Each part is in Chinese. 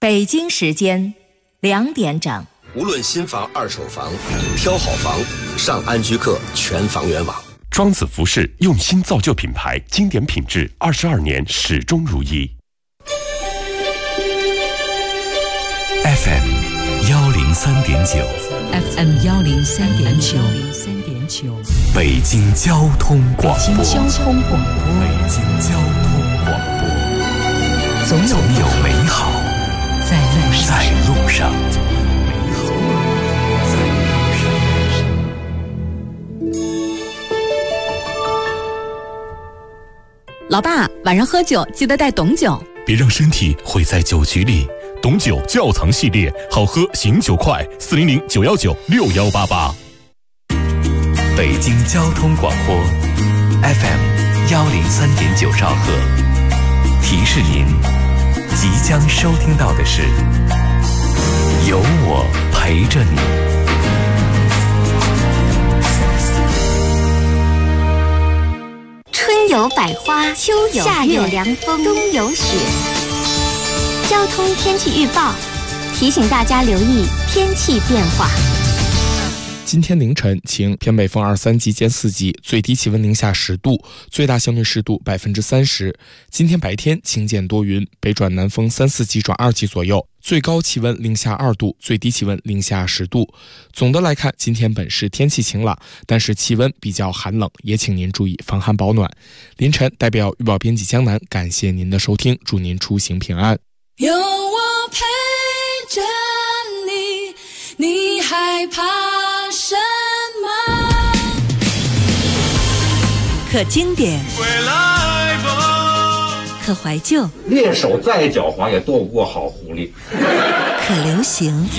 北京时间2点整。 无论新房、二手房，挑好房，上安居客全房源网。 庄子服饰用心造就品牌，经典品质，22年始终如一。 FM 103.9 FM 103.9 北京交通广播。 北京交通广播。 北京交通广播。总有美好在路上。 老爸，晚上喝酒记得带董酒， 别让身体毁在酒局里。董酒窖藏系列，好喝醒酒快，400-919-6188。 北京交通广播 FM 103.9兆赫，提示您即将收听到的是有我陪着你。 春有百花，秋有夏有凉风，冬有雪。交通天气预报提醒大家留意天气变化。 今天凌晨晴，偏北风2-3级见4级，最低气温零下10度，最大相对湿度30%。今天白天晴间多云，北转南风3-4级转2级左右，最高气温零下2度，最低气温零下10度。总的来看，今天本市天气晴朗，但是气温比较寒冷，也请您注意防寒保暖。凌晨代表预报编辑江南，感谢您的收听，祝您出行平安。 有我陪着你，你害怕什么？ 可经典，可怀旧， 猎手再狡猾也斗不过好狐狸。 可流行，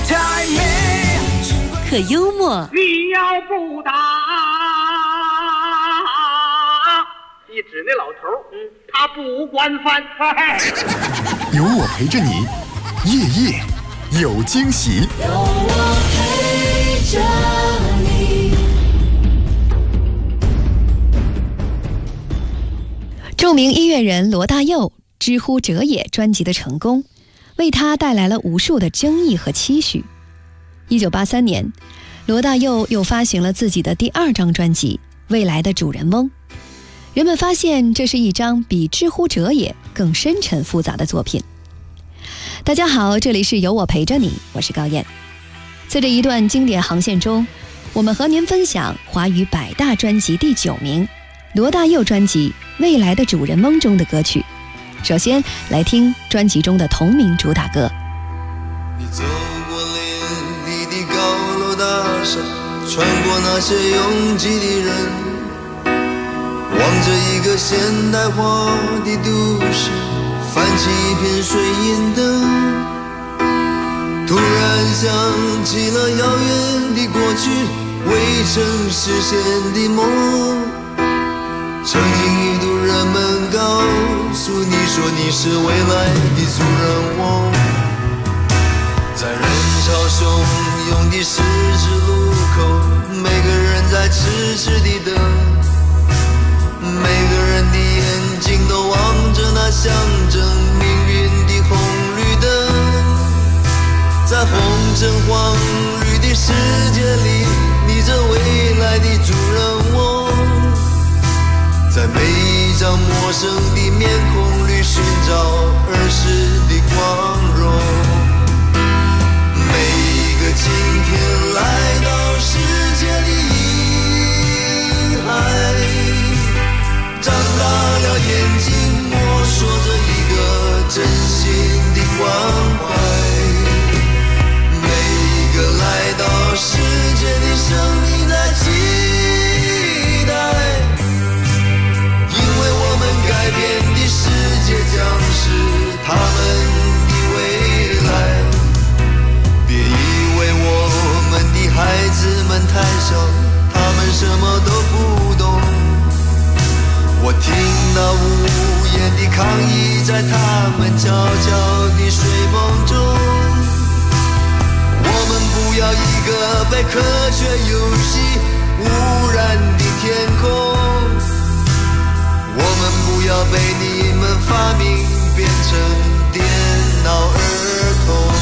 可幽默。 你要不打，一指那老头，他不惯犯。 有我陪着你，夜夜有惊喜。 有我陪着你。 著名音乐人罗大佑《知乎者也》专辑的成功，为他带来了无数的争议和期许。1983年，罗大佑又发行了自己的第2张专辑《未来的主人翁》。人们发现这是一张比《知乎者也》更深沉复杂的作品。大家好，这里是有我陪着你，我是高燕。在这一段经典航线中，我们和您分享华语100大专辑第9名，罗大佑专辑《未来的主人翁》中的歌曲。首先来听专辑中的同名主打歌。 你走过林立的高楼大厦，穿过那些拥挤的人，望着一个现代化的都市，泛起一片水银灯。突然想起了遥远的过去，未曾实现的梦。曾经一度人们告诉你说你是未来的主人翁，在人潮汹涌的十字路口，每个人在痴痴地等，每个人的眼睛都望着那象征命运的红绿灯。在红橙黄绿的世界里，你这未来的主人翁，在每一张陌生的面孔里寻找儿时的光荣。每一个今天来到世界的婴孩，长大了眼睛摸索着一个真心的关怀。每一个来到世界的生命在期待，因为我们改变的世界将是他们的未来。别以为我们的孩子们太小，他们什么都不懂。我听到无言的抗议在他们悄悄的睡梦中。我们不要一个被科学游戏污染的天空，我们不要被你们发明变成颠倒而空。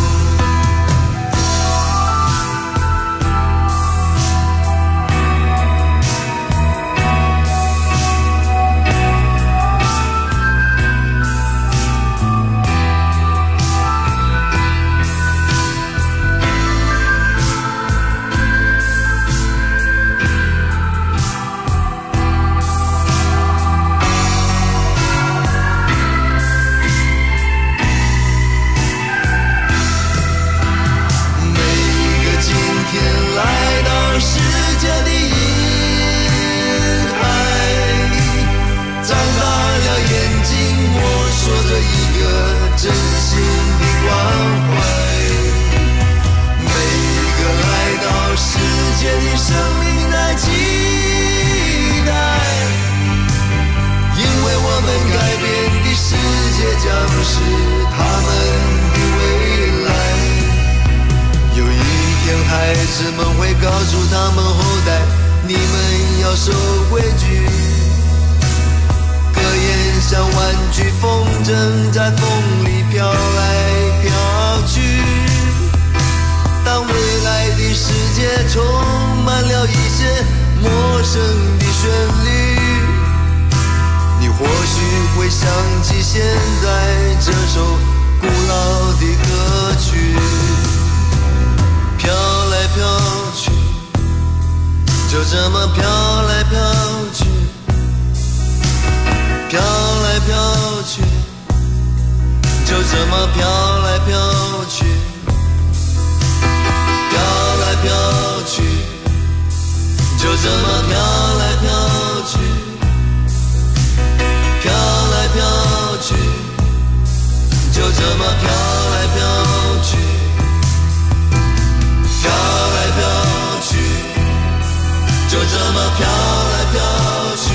孩子们会告诉他们后代，你们要守规矩。格言像玩具风筝，在风里飘来飘去。当未来的世界充满了一些陌生的旋律，你或许会想起现在这首古老的歌曲。飘来飘去，就这么飘来飘去，飘来飘去，就这么飘来飘去，飘来飘去，就这么飘来飘去，飘来飘去，就这么飘来飘去。飘来飘去，就这么飘来飘去，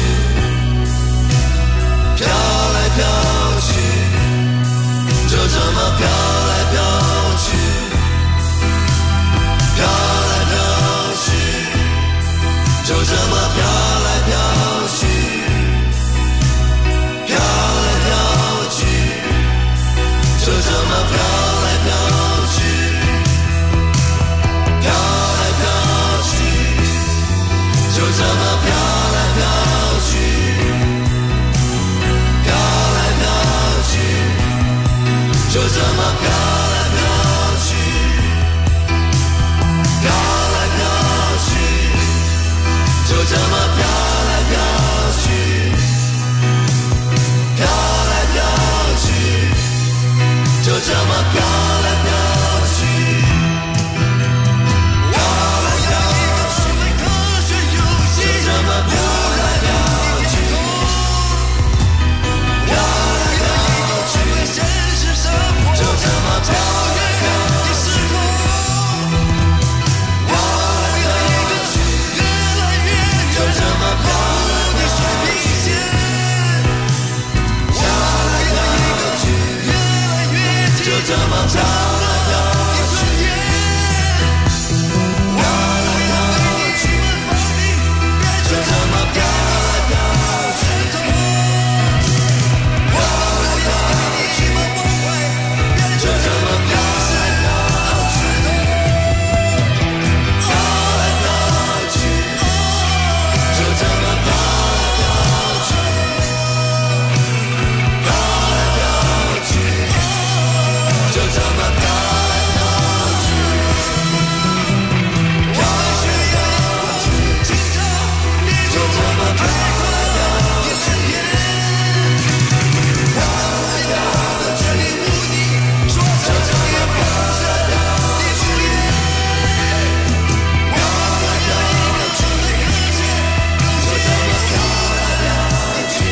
飘来飘去，就这么飘来飘去，飘来飘去，就这么飘来飘去，飘来飘去，就这么飘来飘去。飘来飘去，就这么飘来飘去，飘来飘去，就这么飘来飘去，飘来飘去，就这么飘来飘去，飘来飘去，就这么飘来飘去。这么飘来飘去，飘来飘去，就这么飘来飘去，飘来飘去，就这么飘来飘去，飘来飘去，就这么飘来飘去，飘来飘去。就这么飘来飘去，飘来飘去，就这么飘来飘去，飘来飘去，就这么飘来飘去，飘来飘去，就这么飘来飘去，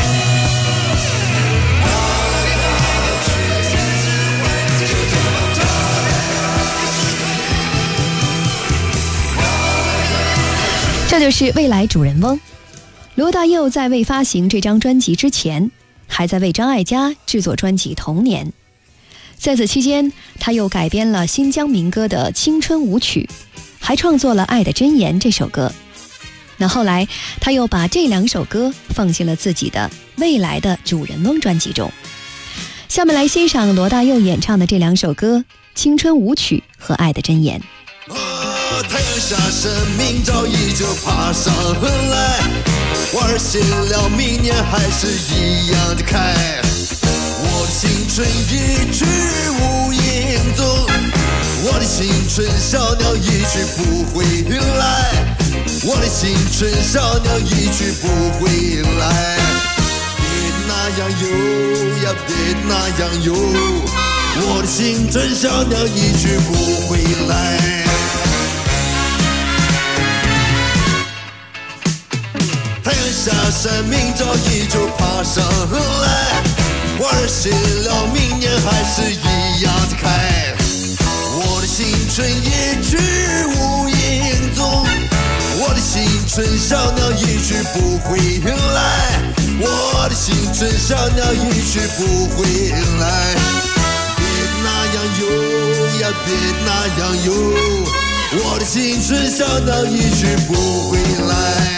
飘来飘去。 这就是未来主人翁。罗大佑在未发行这张专辑之前，还在为张艾嘉制作专辑《童年》。在此期间，他又改编了新疆民歌的《青春舞曲》，还创作了《爱的箴言》这首歌。那后来，他又把这2首歌放进了自己的《未来的主人翁》专辑中。 下面来欣赏罗大佑演唱的这2首歌《青春舞曲》和《爱的箴言》。 太阳下山，明朝依旧爬上来，玩醒了，明年还是一样的开。我的青春一去无影踪，我的青春小鸟一去不回来，我的青春小鸟一去不回来。别那样游呀，别那样游，我的青春小鸟一去不回来。太阳下山，明朝依旧爬上来，花儿谢了，明年还是一样的开。我的青春一去无影踪，我的青春小鸟一去不回来，我的青春小鸟一去不回来。别那样游呀，别那样游，我的青春小鸟一去不回来。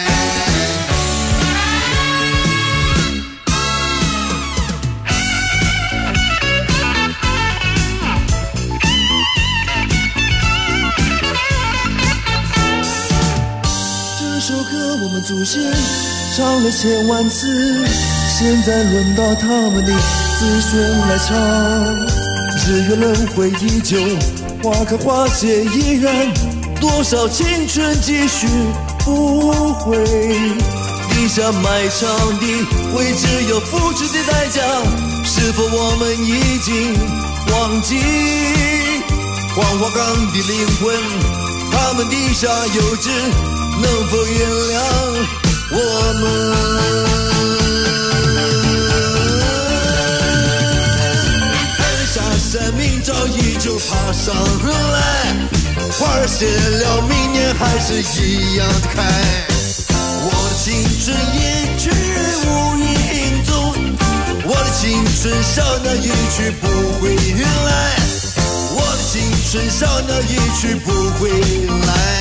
这首歌我们祖先唱了千万次，现在轮到他们的子孙来唱。日月轮回依旧，花开花谢依然，多少青春继续不悔。地下埋藏的会只有付出的代价，是否我们已经忘记黄花岗的灵魂？他们地下有知，能否原谅我们？太阳下山，明朝依旧爬上来，花儿谢了，明年还是一样的开。我的青春一去无影踪，我的青春小鸟一去不回来，我的青春小鸟一去不回来。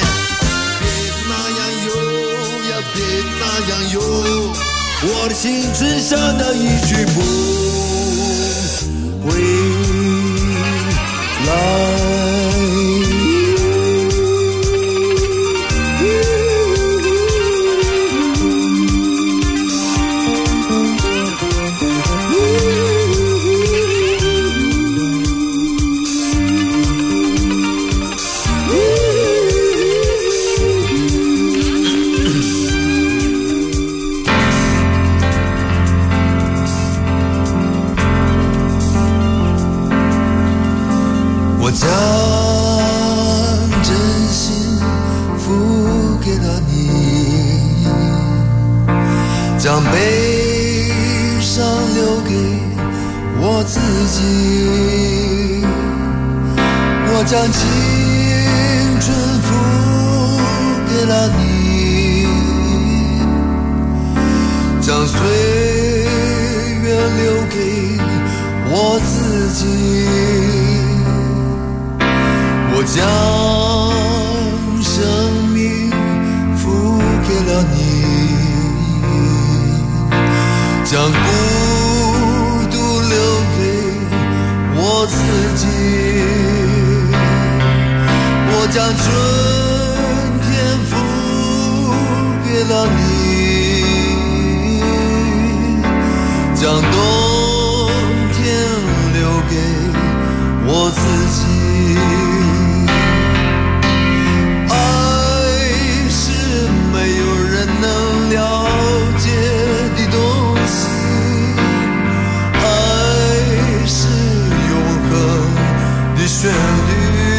别那样游，我的青春小鸟一去不回来。我将真心付给了你，将悲伤留给我自己。我将青春付给了你，将岁月留给我自己。我将生命付给了你，将孤独留给我自己。我将春天付给了你，将冬天留给我自己。旋律，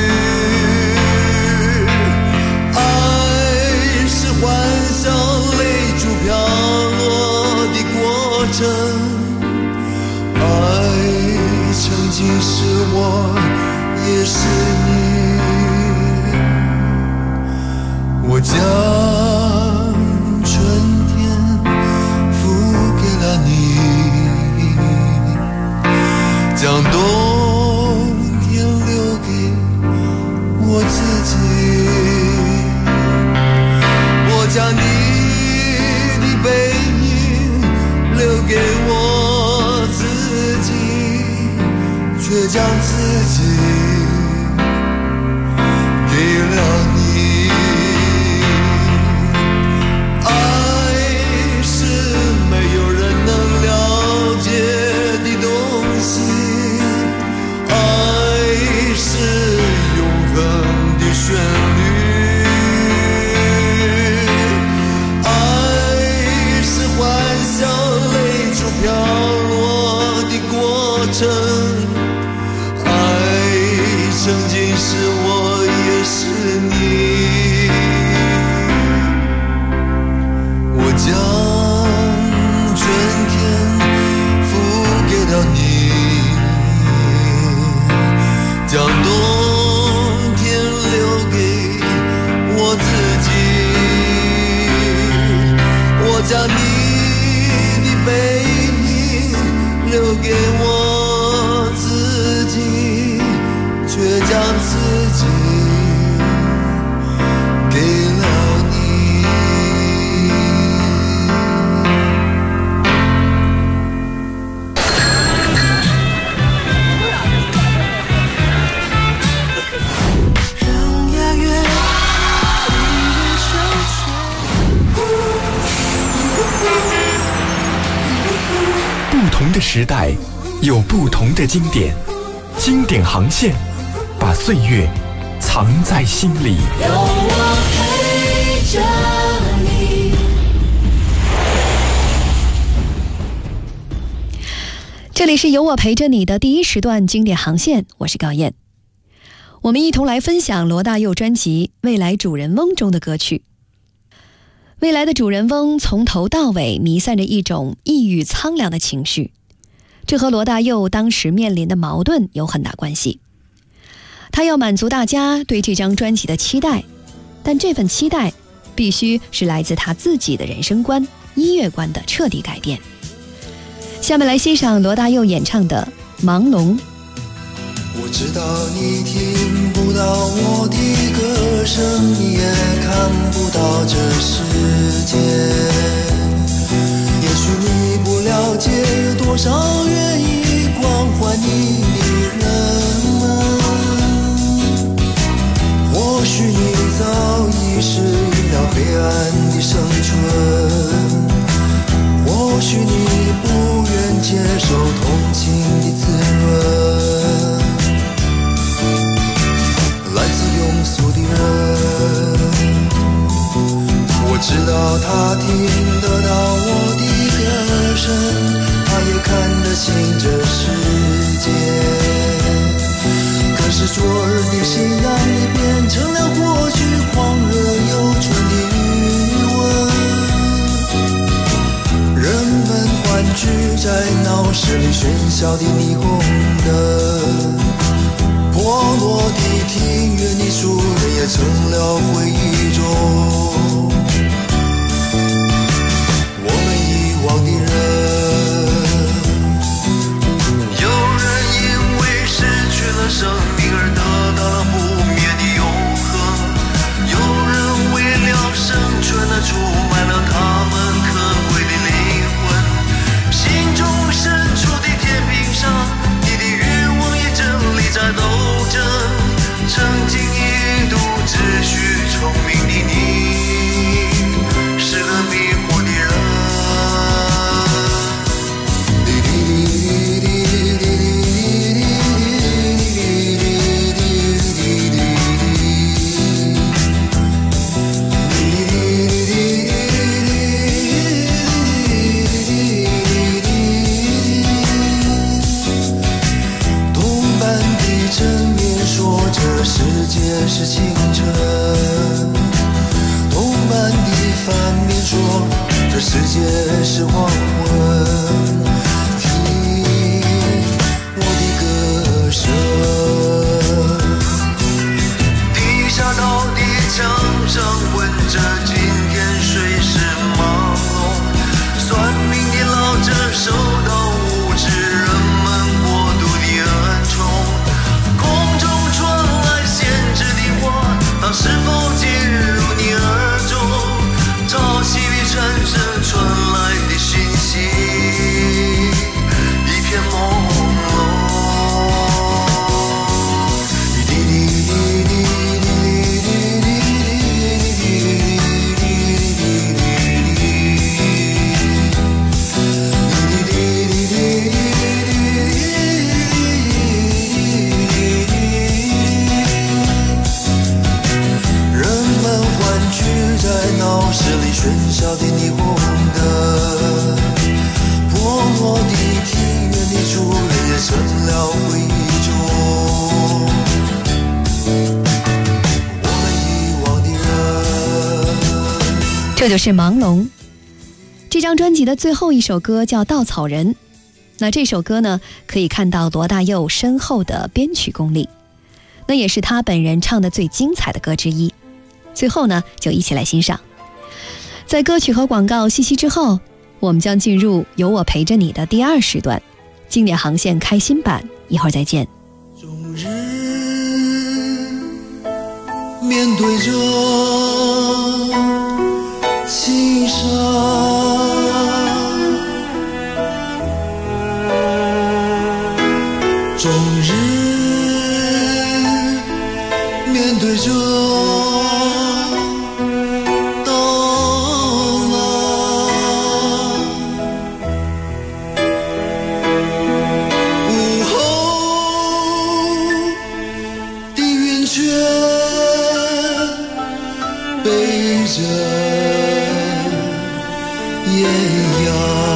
爱是幻想泪珠飘落的过程，爱曾经是我，也是你。我将春天付给了你，将冬我自己，我将你的背影留给我自己， 将自己给了你。爱是没有人能了解的东西，爱是永恒的旋律，爱是幻想泪珠飘落的过程，爱曾经是我也是你，我将春天付给了你，将冬天留给我自己，我将你的背影留给我自己，却将自己给了你。让押韵不同的时代有不同的经典，经典航线把岁月藏在心里。 有我陪着你。 这里是有我陪着你的第一时段经典航线，我是高燕。我们一同来分享罗大佑专辑《未来主人翁》中的歌曲。未来的主人翁从头到尾弥散着一种抑郁苍凉的情绪，这和罗大佑当时面临的矛盾有很大关系。他要满足大家对这张专辑的期待，但这份期待必须是来自他自己的人生观、音乐观的彻底改变。下面来欣赏罗大佑演唱的《盲聋》。 我知道你听不到我的歌声，你也看不到这世界，也许你不了解有多少愿意关怀你的人们，或许你早已适应了黑暗的生存，或许你不愿接受同情的滋润，来自庸俗的人，我知道他听得到我的歌声，他也看得清这世界，可是昨日的信仰已变成了过去狂热又纯的余温，人们欢聚在闹市里喧嚣的霓虹灯，破落的庭院的树人也成了回忆中我们遗忘的人，有人因为失去了生命而得到了不灭的永恒，有人为了生存而出卖了他们可贵的灵魂，心中深处的天平上你的愿望也正立在斗争，曾经一度只需聪明的你是个迷惑的人。东半的正面说这世界是清晨，东半的反面说这世界是黄昏，听我的歌声，地下道的墙上问着今天谁是盲聋，算命的老者受到无知人们过度的恩宠，空中传来限制的话，那是否进入你耳中？潮汐的产生传来的讯息， 闹市里喧嚣的霓虹灯，破落的庭院的竹林也成了回忆中我们遗忘的人。 这就是盲聋。这张专辑的最后一首歌叫《稻草人》，那这首歌呢，可以看到罗大佑深厚的编曲功力，那也是他本人唱的最精彩的歌之一。最后呢，就一起来欣赏。在歌曲和广告息息之后，我们将进入有我陪着你的第2时段，经典航线开心版，一会儿再见。 终日面对着青山，终日面对着大浪，午后的云圈背着艳阳，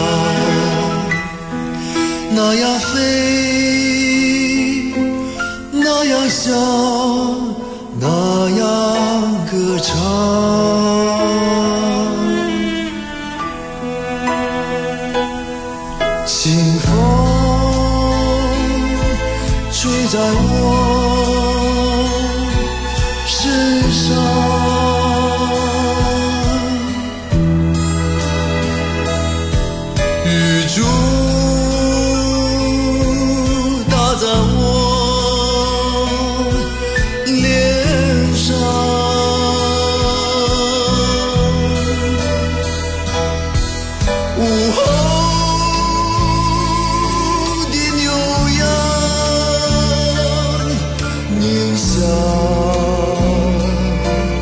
那样飞，那样笑，那样歌唱。清风吹在我身上，雨珠打在我脸上，午后的牛羊凝香，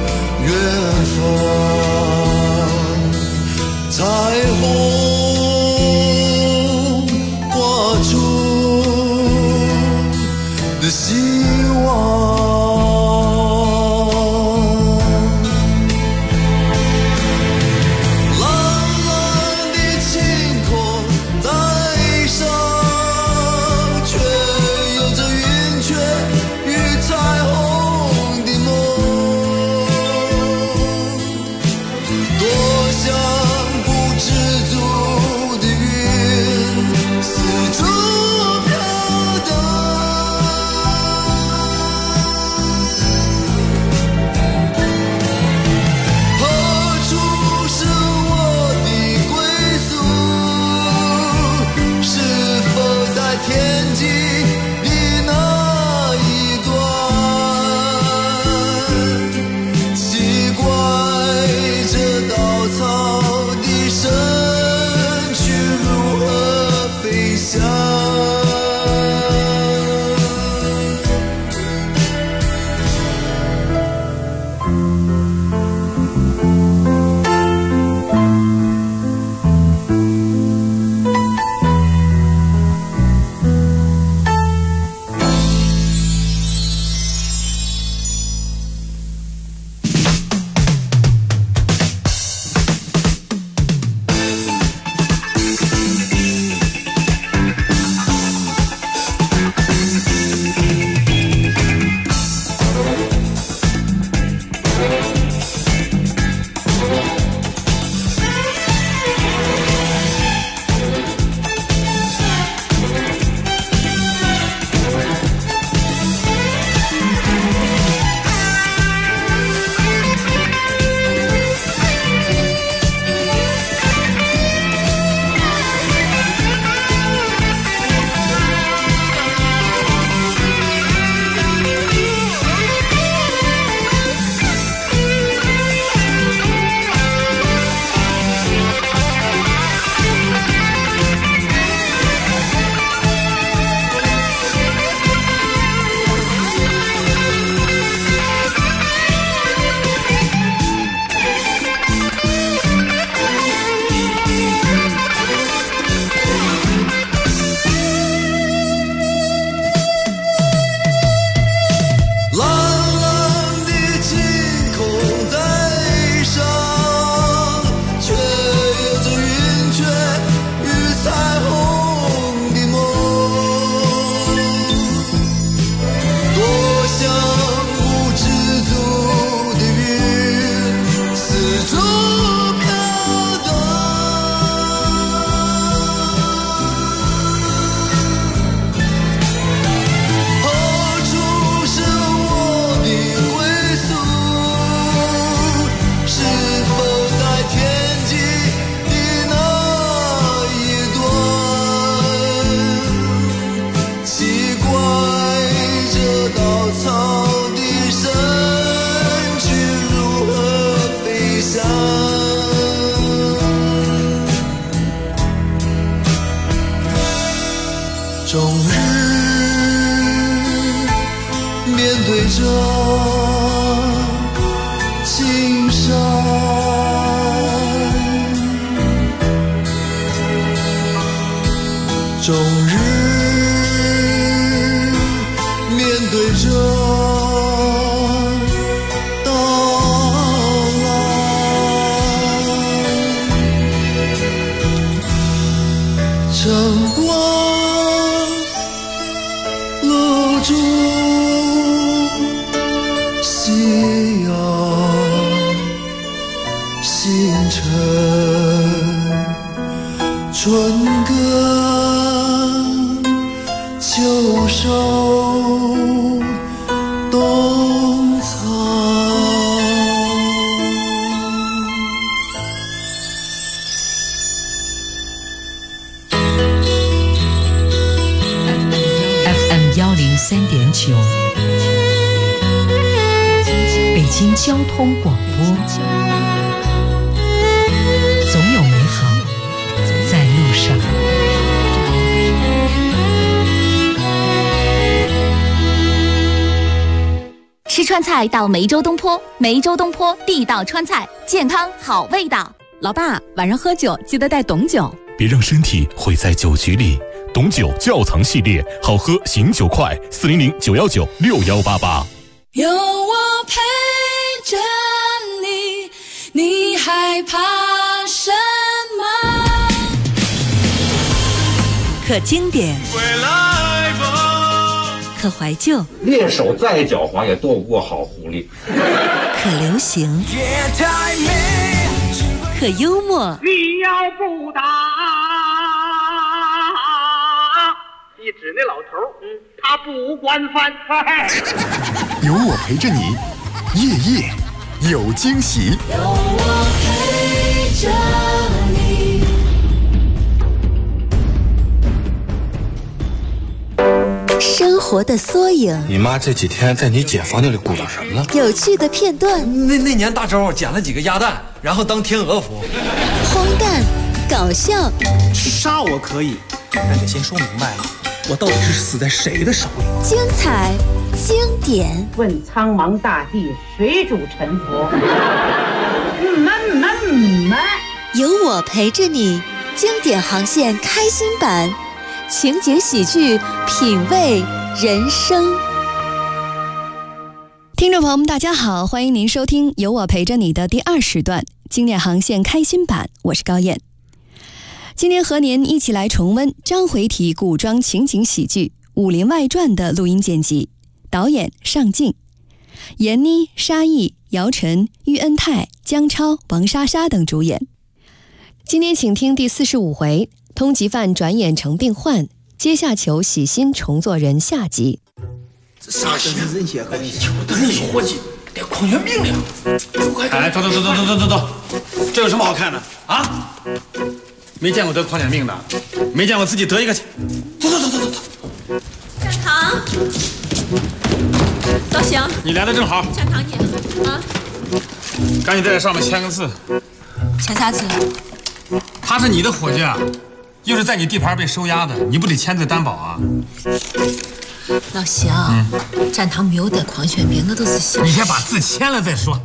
终日面对着到来，晨光露珠夕阳星辰，春耕秋收冬藏。 FM103.9，北京交通广播，总有美好在路上。 吃川菜到梅州东坡，梅州东坡地道川菜，健康好味道。 老爸，晚上喝酒记得带董酒， 别让身体毁在酒局里。董酒窖藏系列，好喝醒酒快，400-919-6188。 有我陪着你，你害怕什么？ 可经典， 归来吧， 可怀旧， 猎手再狡猾也斗不过好狐狸。 可流行，可幽默。 你要不打，一指那老头他不惯犯。 有我陪着你，夜夜有惊喜。 有我陪着你。 生活的缩影， 你妈这几天在你姐房间里鼓捣什么呢？ 有趣的片段。 那年大周捡了几个鸭蛋，然后当天鹅服。 荒诞，搞笑。 杀我可以，但得先说明白了，我到底是死在谁的手里？ 精彩，经典。 问苍茫大地，谁主沉浮？ 有我陪着你，经典航线开心版，情景喜剧，品味人生。 听众朋友们，大家好，欢迎您收听有我陪着你的第2时段经典航线开心版，我是高燕。今天和您一起来重温章回体古装情景喜剧《武林外传》的录音剪辑，导演尚敬，闫妮、沙溢、姚晨、喻恩泰、姜超、王莎莎等主演。今天请听第45回通缉犯转眼成病患，阶下囚喜新重做人下集。 这啥身份认血跟人有伙计得狂犬病了。 哎，走，这有什么好看的啊？没见过得狂犬病的，没见过自己得一个去。走。 站堂，老邢， 你来的正好。 站堂你啊， 赶紧在这上面签个字。 签啥字？ 他是你的伙计啊，又是在你地盘被收押的，你不得签字担保啊？ 老邢，站堂没有得狂犬病，我都是想。 你先把字签了再说。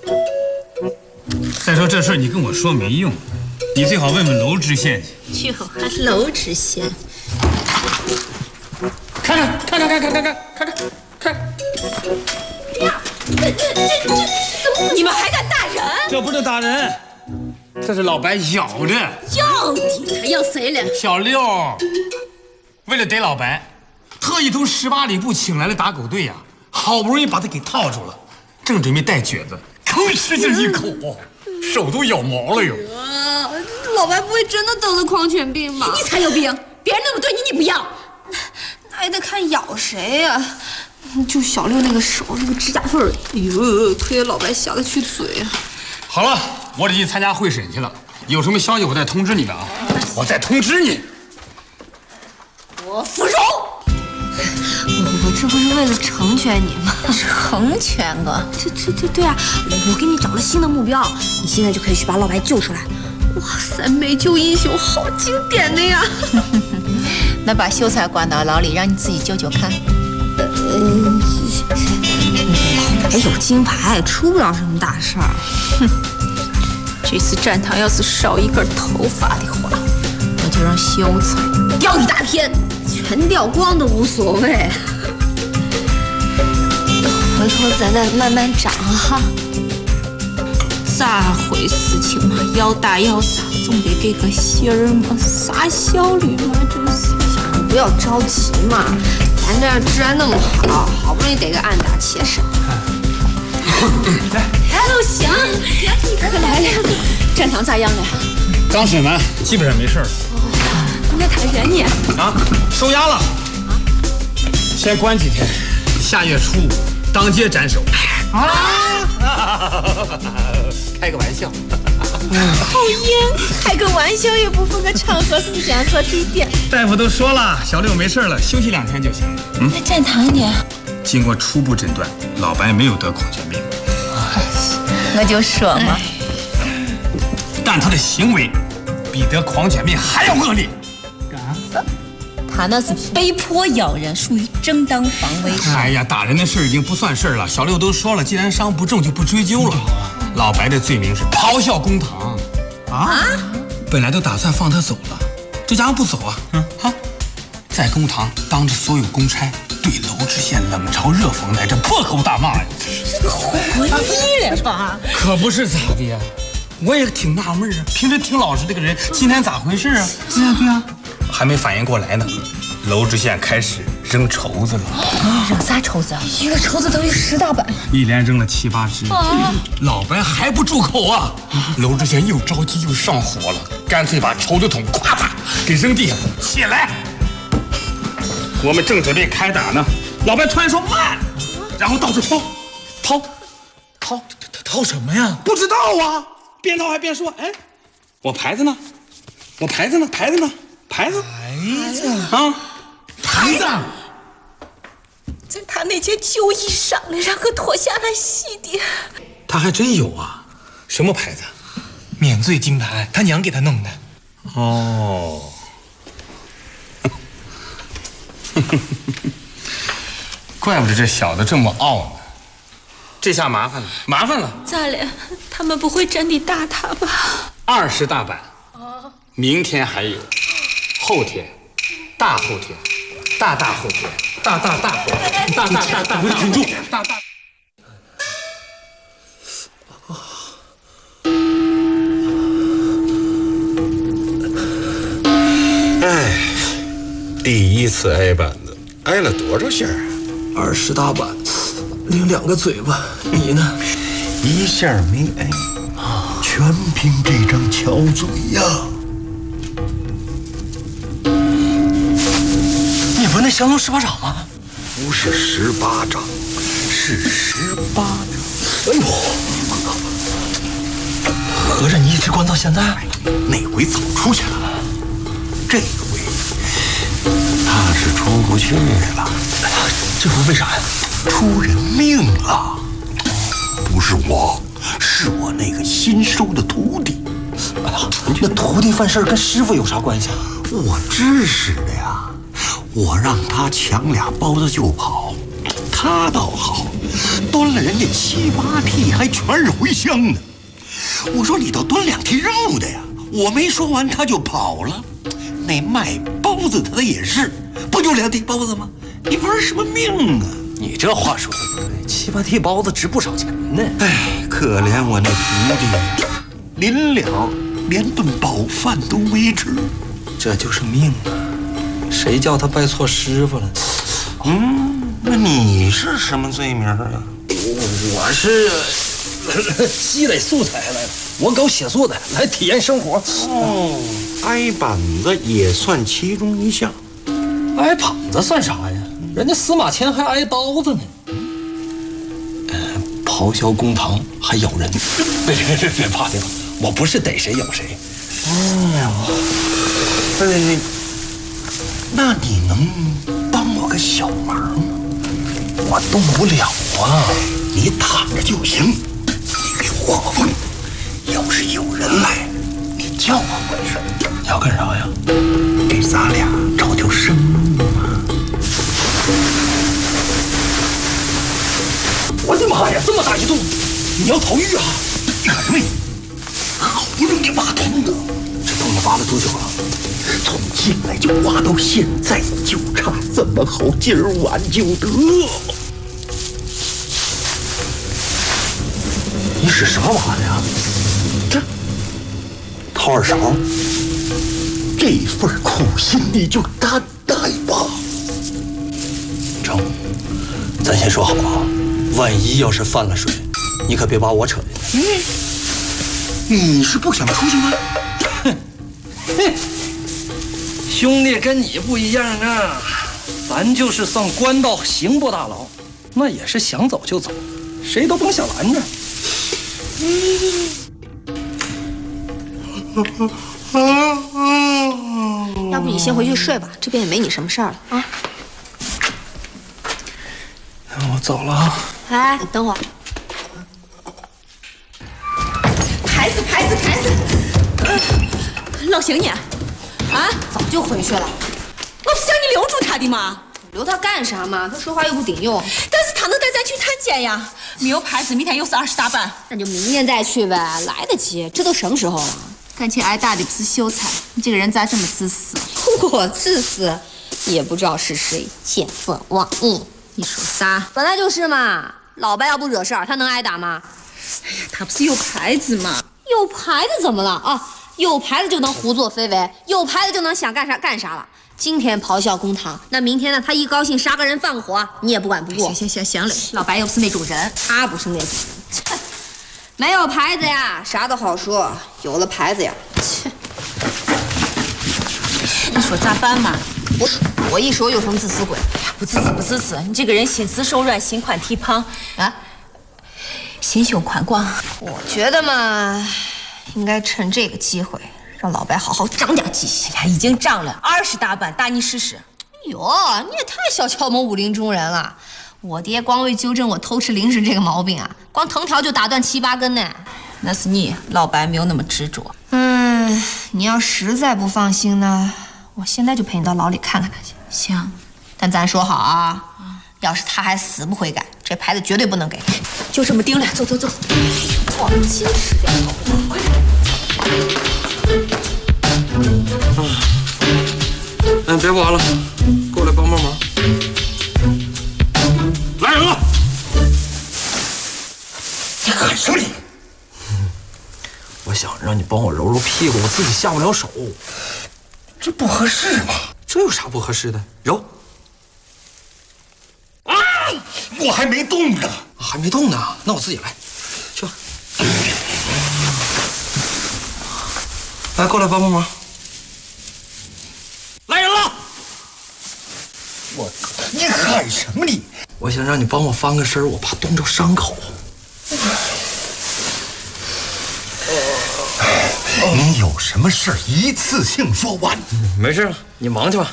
再说这事你跟我说没用，你最好问问娄知县去。 就还娄知县。 看。 呀，这怎么？你们还敢打人？ 这不是打人，这是老白咬的。 要你，他要谁了？ 小六，为了逮老白，特意从18里铺请来了打狗队呀，好不容易把他给套住了，正准备带蹶子，吭使劲一口，手都咬毛了哟。 老白不会真的得了狂犬病吧？你才有病！别人那么对你，你不要。那还得看咬谁呀。就小六那个手，那个指甲缝，哎呦，推得老白下得去嘴啊。 好了，我得去参加会审去了，有什么消息我再通知你们啊。我再通知你。 我芙蓉，我这不是为了成全你吗？成全我？对啊，我给你找了新的目标，你现在就可以去把老白救出来。哇塞，没救英雄，好经典的呀！ 那把秀才关到牢里，让你自己救救看。 老白有金牌，出不了什么大事儿。 哼，这次战堂要是少一根头发的话，我就就让秀才掉一大片，全掉光都无所谓。回头咱再慢慢长哈。咋回事情嘛？要打要杀，总得给个信儿嘛，啥效率嘛？真是。你不要着急嘛，咱这儿治安那么好，好不容易得个按打，且少。来都行，你可来了。战堂咋样了？ 刚审完，基本上没事了。 那他人呢？ 啊，收押了。先关几天，下月初5当街斩首。开个玩笑。 讨厌，开个玩笑也不分个场合、时间和地点。 大夫都说了，小六没事了，休息2天就行了。 那战堂呢？ 经过初步诊断，老白没有得狂犬病。 我就说嘛， 但他的行为比得狂犬病还要恶劣。 他那是被迫咬人，属于正当防卫。 哎呀，打人的事已经不算事了。小六都说了，既然伤不重，就不追究了。老白的罪名是咆哮公堂。啊？本来都打算放他走了，这家伙不走啊！在公堂当着所有公差对娄知县冷嘲热讽，乃至破口大骂呀！ 这个活腻了吧？ 可不是咋的呀，我也挺纳闷啊，平时挺老实这个人，今天咋回事啊？对呀，还没反应过来呢，娄知县开始扔绸子了。 扔啥绸子？ 一个绸子等于10大板， 一连扔了7、8只。老白还不住口啊！娄知县又着急又上火了，干脆把绸子桶咵嚓给扔地上。起来！我们正准备开打呢，老白突然说慢，然后到处掏什么呀？不知道啊！边掏还边说：“哎，我牌子呢？我牌子呢？牌子呢？牌子啊！牌子！ 在他那件旧衣裳里，让我脱下来洗的。 他还真有啊！什么牌子？ 免罪金牌，他娘给他弄的。 哦。”怪不得这小子这么傲呢，这下麻烦了！ 咋了？他们不会真的打他吧 ？20大板，明天还有，后天，大后天，大后天，大后天，我挺住，大。 哎，第一次挨板子，挨了多少下 ？20大板，领2个嘴巴。你呢 ？1下没挨，全凭这张巧嘴呀！ 你不是那降龙18掌吗？ 不是18掌，是18掌。哎呦， 合着你一直关到现在？ 那回早出去了，这回他是出不去了。 这回为啥呀？ 出人命了！不是我，是我那个新收的徒弟。 哎呀，那徒弟犯事跟师傅有啥关系啊？ 我指使的呀，我让他抢2包子就跑，他倒好，端了人家7、8屉，还全是茴香的。我说里头端2屉肉的呀，我没说完他就跑了。那卖包子的也是，不就2屉包子吗？你玩什么命啊？ 你这话说的不对，7、8屉包子值不少钱呢。 哎，可怜我那徒弟，临了连顿饱饭都没吃。 这就是命啊！谁叫他拜错师傅了？ 那你是什么罪名啊？ 我是积累素材来了，我搞写作的，来体验生活。 挨板子也算其中一项。 挨板子算啥呀？人家司马迁还挨刀子呢。咆哮公堂还咬人。别怕，我不是逮谁咬谁。 那你能帮我个小忙吗？ 我动不了啊， 你躺着就行。你给我画风，要是有人来，你叫我管事。 你要干啥呀？ 给咱俩找条生路嘛。 我的妈呀，这么大一洞，你要逃狱啊？ 你喊什么？好不容易挖通的， 这碰了挖了多久了？ 从进来就挖到现在，就差这么好，今儿晚就得。 你使啥挖的呀？ 这掏耳勺。 这份苦心你就担待吧。 成，咱先说好啊，万一要是犯了水，你可别把我扯进去。 你是不想出去吗？ 哼，兄弟跟你不一样啊，咱就是算关到刑部大牢，那也是想走就走，谁都甭想拦着。 要不你先回去睡吧，这边也没你什么事儿了啊。 我走了啊。 哎，你等会儿。抬死！ 老邢你，啊， 早就回去了。 我不是叫你留住他的吗？ 留他干啥嘛？他说话又不顶用。 但是他能带咱去探监呀。没有牌子，明天又是20大板。 那就明天再去呗，来得及。这都什么时候了？ 感情挨打的不是秀才，你这个人咋这么自私？ 我自私，也不知道是谁见风忘义。 你说啥？ 本来就是嘛。老白要不惹事儿，他能挨打吗？ 哎呀，他不是有牌子吗？ 有牌子怎么了啊？有牌子就能胡作非为，有牌子就能想干啥干啥了。今天咆哮公堂，那明天呢？他一高兴杀个人放个火，你也不管不顾。 行了，老白又不是那种人， 他不是那种人。没有牌子呀，啥都好说；有了牌子呀，切。 你说咋办嘛？ 我一说有什么自私鬼？ 哎呀，不自私，你这个人心慈手软，心宽体胖啊，心胸宽广。 我觉得嘛，应该趁这个机会让老白好好长点记性。 哎呀，已经长了20大板，打你试试。 哟，你也太小瞧我们武林中人了。我爹光为纠正我偷吃零食这个毛病啊，光藤条就打断7、8根呢。 那是你，老白没有那么执着。 你要实在不放心呢，我现在就陪你到牢里看看他去。 行， 但咱说好啊，要是他还死不悔改，这牌子绝对不能给。 就这么定了，走。 我矜持点好不好？ 快点。别挖了，过来帮忙。 来人了！你喊什么你？ 我想让你帮我揉揉屁股，我自己下不了手。 这不合适吧？ 这有啥不合适的？揉。 啊！我还没动呢。 还没动呢？那我自己来。去吧。来，过来帮忙。 来人了！你喊什么你？ 我想让你帮我翻个身，我怕冻着伤口。 你有什么事一次性说完。 没事了，你忙去吧。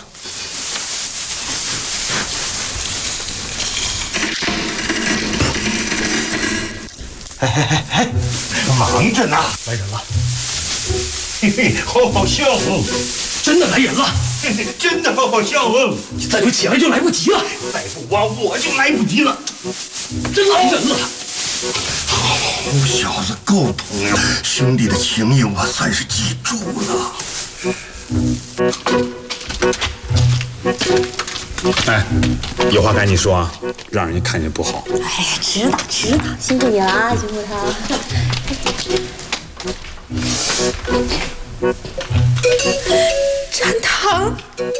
哎，忙着呢。 来人了。 嘿嘿，好笑哦！ 真的来人了。 真的好笑哦！ 你再不起来就来不及了， 再不挖我就来不及了。 真来人了！ 好小子，够疼呀！兄弟的情谊我算是记住了。 哎，有话赶紧说啊，让人家看见不好。 哎呀，知道，辛苦你了啊，辛苦他。 展堂，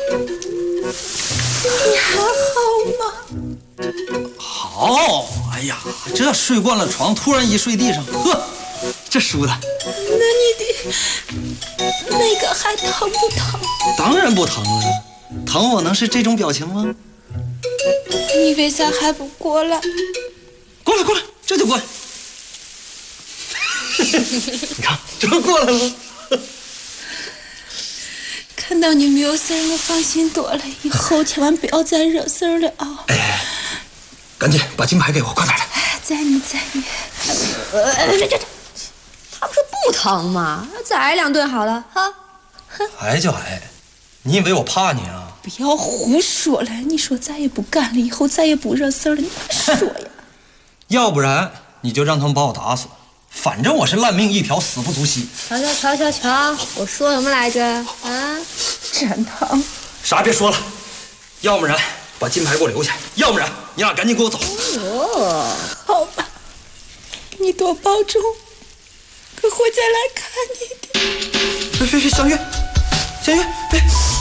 你还好吗？ 好，哎呀，这睡惯了床，突然一睡地上，呵，这舒坦。 那你的那个还疼不疼？ 当然不疼了，疼我能是这种表情吗？ 你为啥还不过来？ 过来，这就过来。你看，这不过来了。 看到你没有事儿，我放心多了。以后千万不要再惹事儿了啊！ 哎，赶紧把金牌给我，快点的！ 在你。 他不是不疼吗？再挨2顿好了哈。 挨就挨，你以为我怕你啊？ 不要胡说了！你说再也不干了，以后再也不惹事儿了，你快说呀！ 要不然你就让他们把我打死， 反正我是烂命一条，死不足惜。 瞧，我说什么来着？啊，展堂。 啥也别说了，要不然把金牌给我留下，要不然你俩赶紧给我走。 哦，好吧，你多保重，可会再来看你的。 别，香月，别。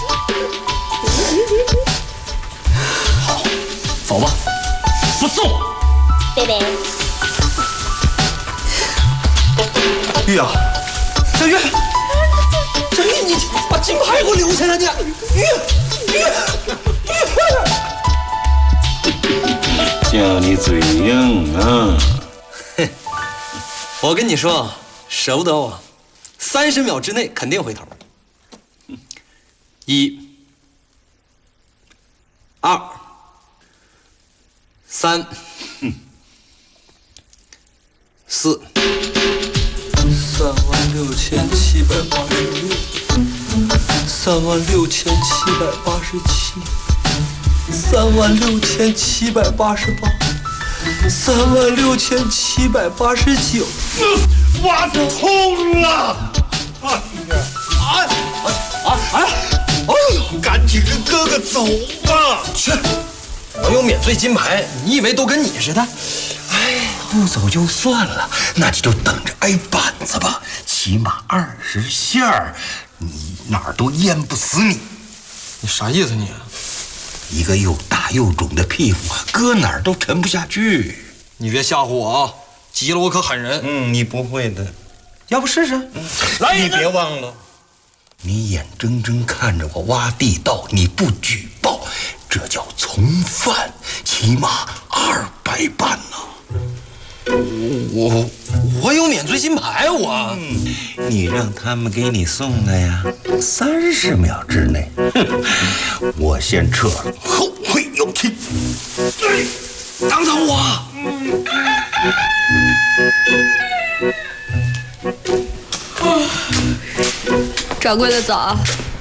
好，走吧，不送。 贝贝。 玉啊，小玉，你把金牌给我留下来，你玉， 叫你嘴硬啊！ 哼，我跟你说，舍不得我，30秒之内肯定回头。1、2、3、4。36788，36788，36789， 挖通了！赶紧跟哥哥走吧！ 去，我有免罪金牌，你以为都跟你似的？ 不走就算了，那你就等着挨板子吧，起码20下儿，你哪儿都淹不死你。 你啥意思你？ 一个又大又肿的屁股，搁哪儿都沉不下去。 你别吓唬我啊！急了我可喊人。 你不会的。 要不试试？ 来，你别忘了，你眼睁睁看着我挖地道，你不举报，这叫从犯，起码200板呢。 我有免罪金牌，我。 你让他们给你送的呀，30秒之内。我先撤了，后会有期。 当我。 掌柜的早。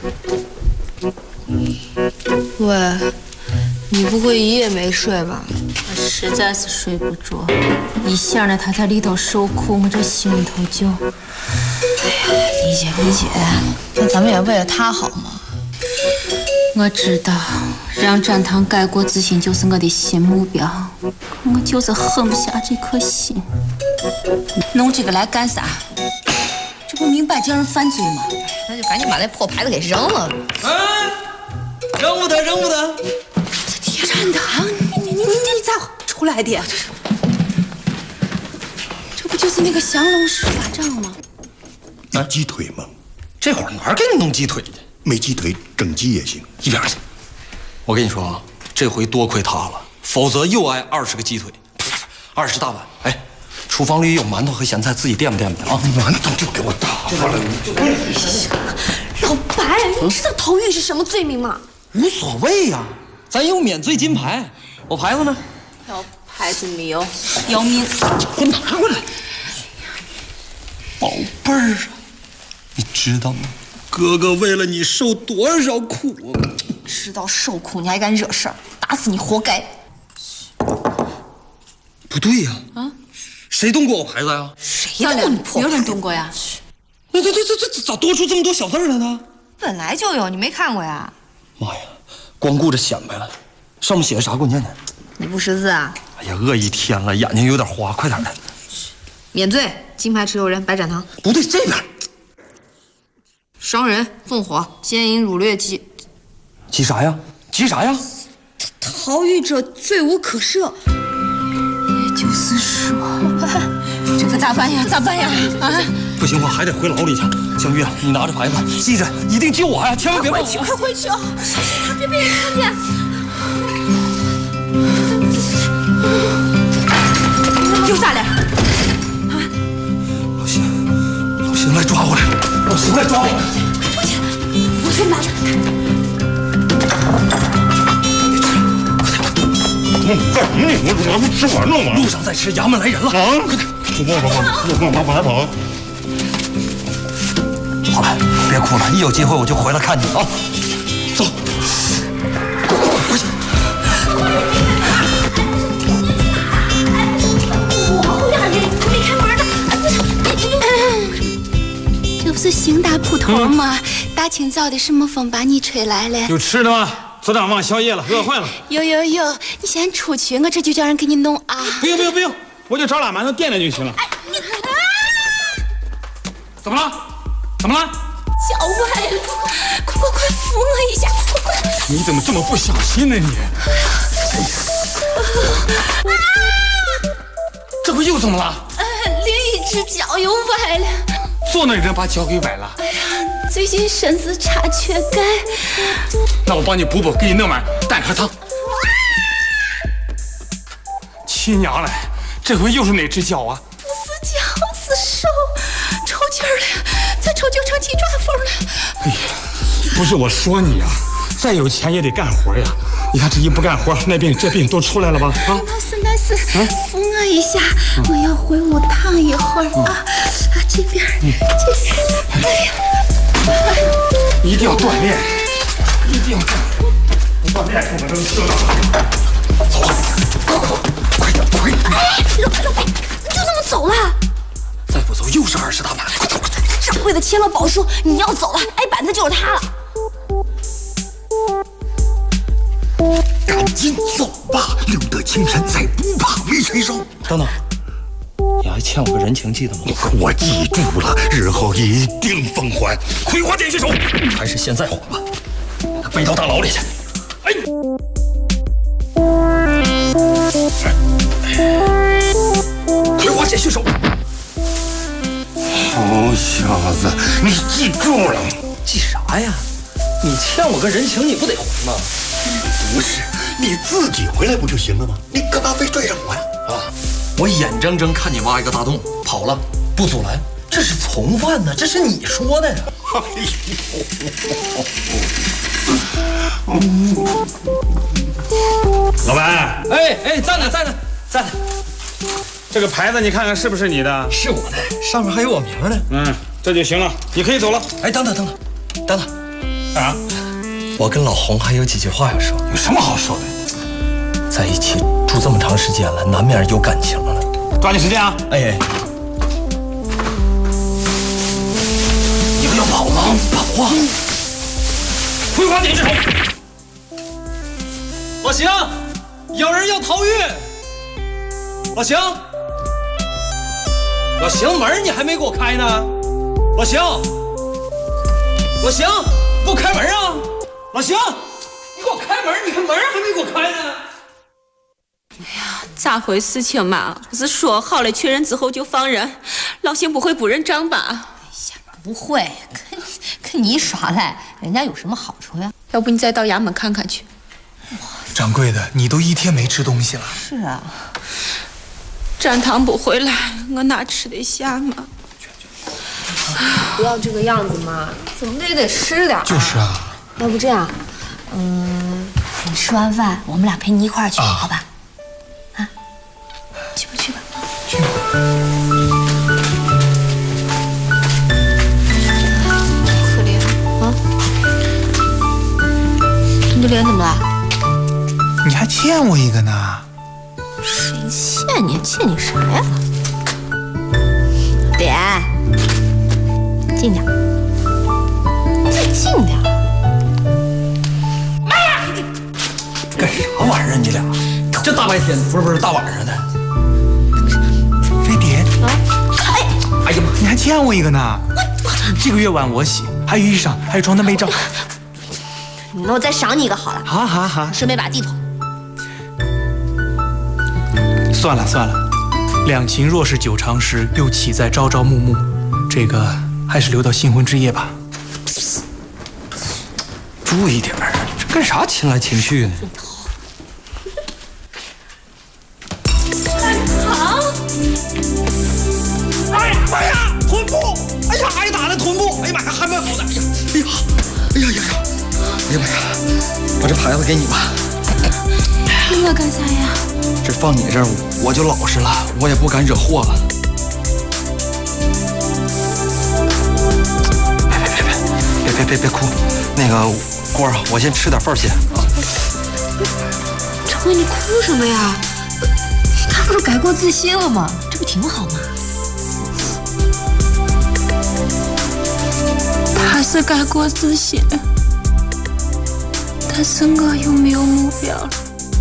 喂，你不会一夜没睡吧？ 我实在是睡不着，一下呢他在里头受苦，我这心里头就…… 哎呀，理解，那咱们也为了他好嘛。 我知道，让展堂改过自新就是我的新目标，我就是狠不下这颗心。弄这个来干啥？这不明摆叫人犯罪吗？ 那就赶紧把那破牌子给扔了。 扔不得。 这铁展堂，你咋出来的？这不就是那个降龙十法杖吗？ 拿鸡腿吗？ 这会儿哪儿给你弄鸡腿去？ 没鸡腿整鸡也行。 一边去！我跟你说啊，这回多亏他了，否则又挨20个鸡腿，20大碗。哎，厨房里有馒头和咸菜，自己垫吧啊！ 馒头就给我打发了。 老白，你知道偷玉是什么罪名吗？ 无所谓呀，咱有免罪金牌。我牌子呢？ 要牌子没有，要命！ 给我拿过来，宝贝儿啊，你知道吗？哥哥为了你受多少苦啊！ 知道受苦你还敢惹事儿，打死你活该！ 不对呀，谁动过我牌子呀？ 谁动你破？ 没有人动过呀。 这咋多出这么多小字来呢？ 本来就有，你没看过呀？ 妈呀，光顾着显摆了，上面写的啥？给我念念。 你不识字啊？ 哎呀，饿一天了，眼睛有点花，快点的。 免罪，金牌持有人白展堂。 不对，这边。 伤人纵火奸淫掳掠及啥呀？ 逃狱者罪无可赦。 也就是说，这可咋办呀？啊！ 不行，我还得回牢里去。香玉，你拿着牌子，记着一定救我呀！千万别忘了。 快回去啊！别被人看见。又咋了？ 老邢来抓我了！ 我先拿着。 干什么你？我还不吃完呢吗？ 路上再吃，衙门来人了！ 啊！快点，我来跑。 好了，别哭了，一有机会我就回来看你啊！走，快去！ 我后面还没开门呢。 是邢大捕头吗？大清早的什么风把你吹来了？ 有吃的吗？昨天忘宵夜了，饿坏了。 有，你先出去，我这就叫人给你弄啊。 不用，我就找俩馒头垫垫就行了。哎，你怎么了？脚崴了，快扶我一下，快！ 你怎么这么不小心呢你？这回又怎么了？ 另一只脚又崴了。 坐那人把脚给崴了。 哎呀，最近身子差缺钙。 那我帮你补，给你弄碗蛋壳汤。亲娘嘞，这回又是哪只脚啊？ 不是脚，是手，抽筋了，再抽就成鸡爪风了。 哎呀，不是我说你啊，再有钱也得干活呀。你看这一不干活，那病这病都出来了吧？啊， 那是，扶我一下，我要回屋躺一会儿啊。这边，哎呀， 一定要锻炼，不锻炼我们能吃到。走，快点！ 哎，老白，你就那么走了？ 再不走又是20大板，快走！ 掌柜的签了保书，你要走了，挨板子就是他了。 赶紧走吧，留得青山在，不怕没柴烧。 等等，你还欠我个人情，记得吗？ 我记住了，日后一定奉还。葵花点穴手， 还是现在还吧，他背到大牢里去。哎，葵花点穴手。 好小子，你记住了？ 记啥呀？你欠我个人情，你不得还吗？ 不是，你自己回来不就行了吗？你干嘛非拽上我呀？ 啊！我眼睁睁看你挖一个大洞跑了，不阻拦，这是从犯呢，这是你说的呀！ 老白， 哎，站着， 这个牌子你看看是不是你的？ 是我的，上面还有我名呢。 这就行了，你可以走了。 哎，等等， 干啥？ 我跟老洪还有几句话要说。 有什么好说的？ 在一起住这么长时间了，难免有感情了。 抓紧时间啊！ 哎，你们要跑吗？跑啊！ 葵花点穴手。 老邢，有人要逃狱。老邢，门你还没给我开呢。老邢，给我开门啊！老邢，你给我开门！你看门还没给我开呢。 哎呀，咋回事情嘛？不是说好了确认之后就放人，老邢不会不认账吧？哎呀，不会，跟你耍赖，人家有什么好处呀？ 要不你再到衙门看看去。 掌柜的，你都1天没吃东西了。 是啊， 战堂不回来，我哪吃得下嘛？ 不要这个样子嘛，怎么的也得吃点。 就是啊。 要不这样，你吃完饭，我们俩陪你一块儿去，好吧？啊，去吧。 去吧。 可怜啊！你的脸怎么了？ 你还欠我一个呢。 谁欠你？欠你啥呀？点，近点，再近点。 妈呀！干啥玩意儿？你俩这大白天不是大晚上的。 飞碟啊！ 哎呀妈！你还欠我一个呢。这个月碗我洗，还有衣裳，还有床单被罩。 那我再赏你一个好了。 好， 顺便把地捅。 算了，两情若是久长时，又岂在朝朝暮暮？这个还是留到新婚之夜吧。 注意点儿，这干啥亲来亲去呢？ 好！ 哎呀妈呀，臀部！哎呀，挨打了臀部！哎呀妈呀，还没好呢！哎呀妈呀！ 把这牌子给你吧。 给我干啥呀？ 这放你这儿，我就老实了，我也不敢惹祸了。别哭，那个郭儿，我先吃点饭去啊。 掌柜，你哭什么呀？他不是改过自新了吗？这不挺好吗？ 是改过自新，但是我又没有目标了。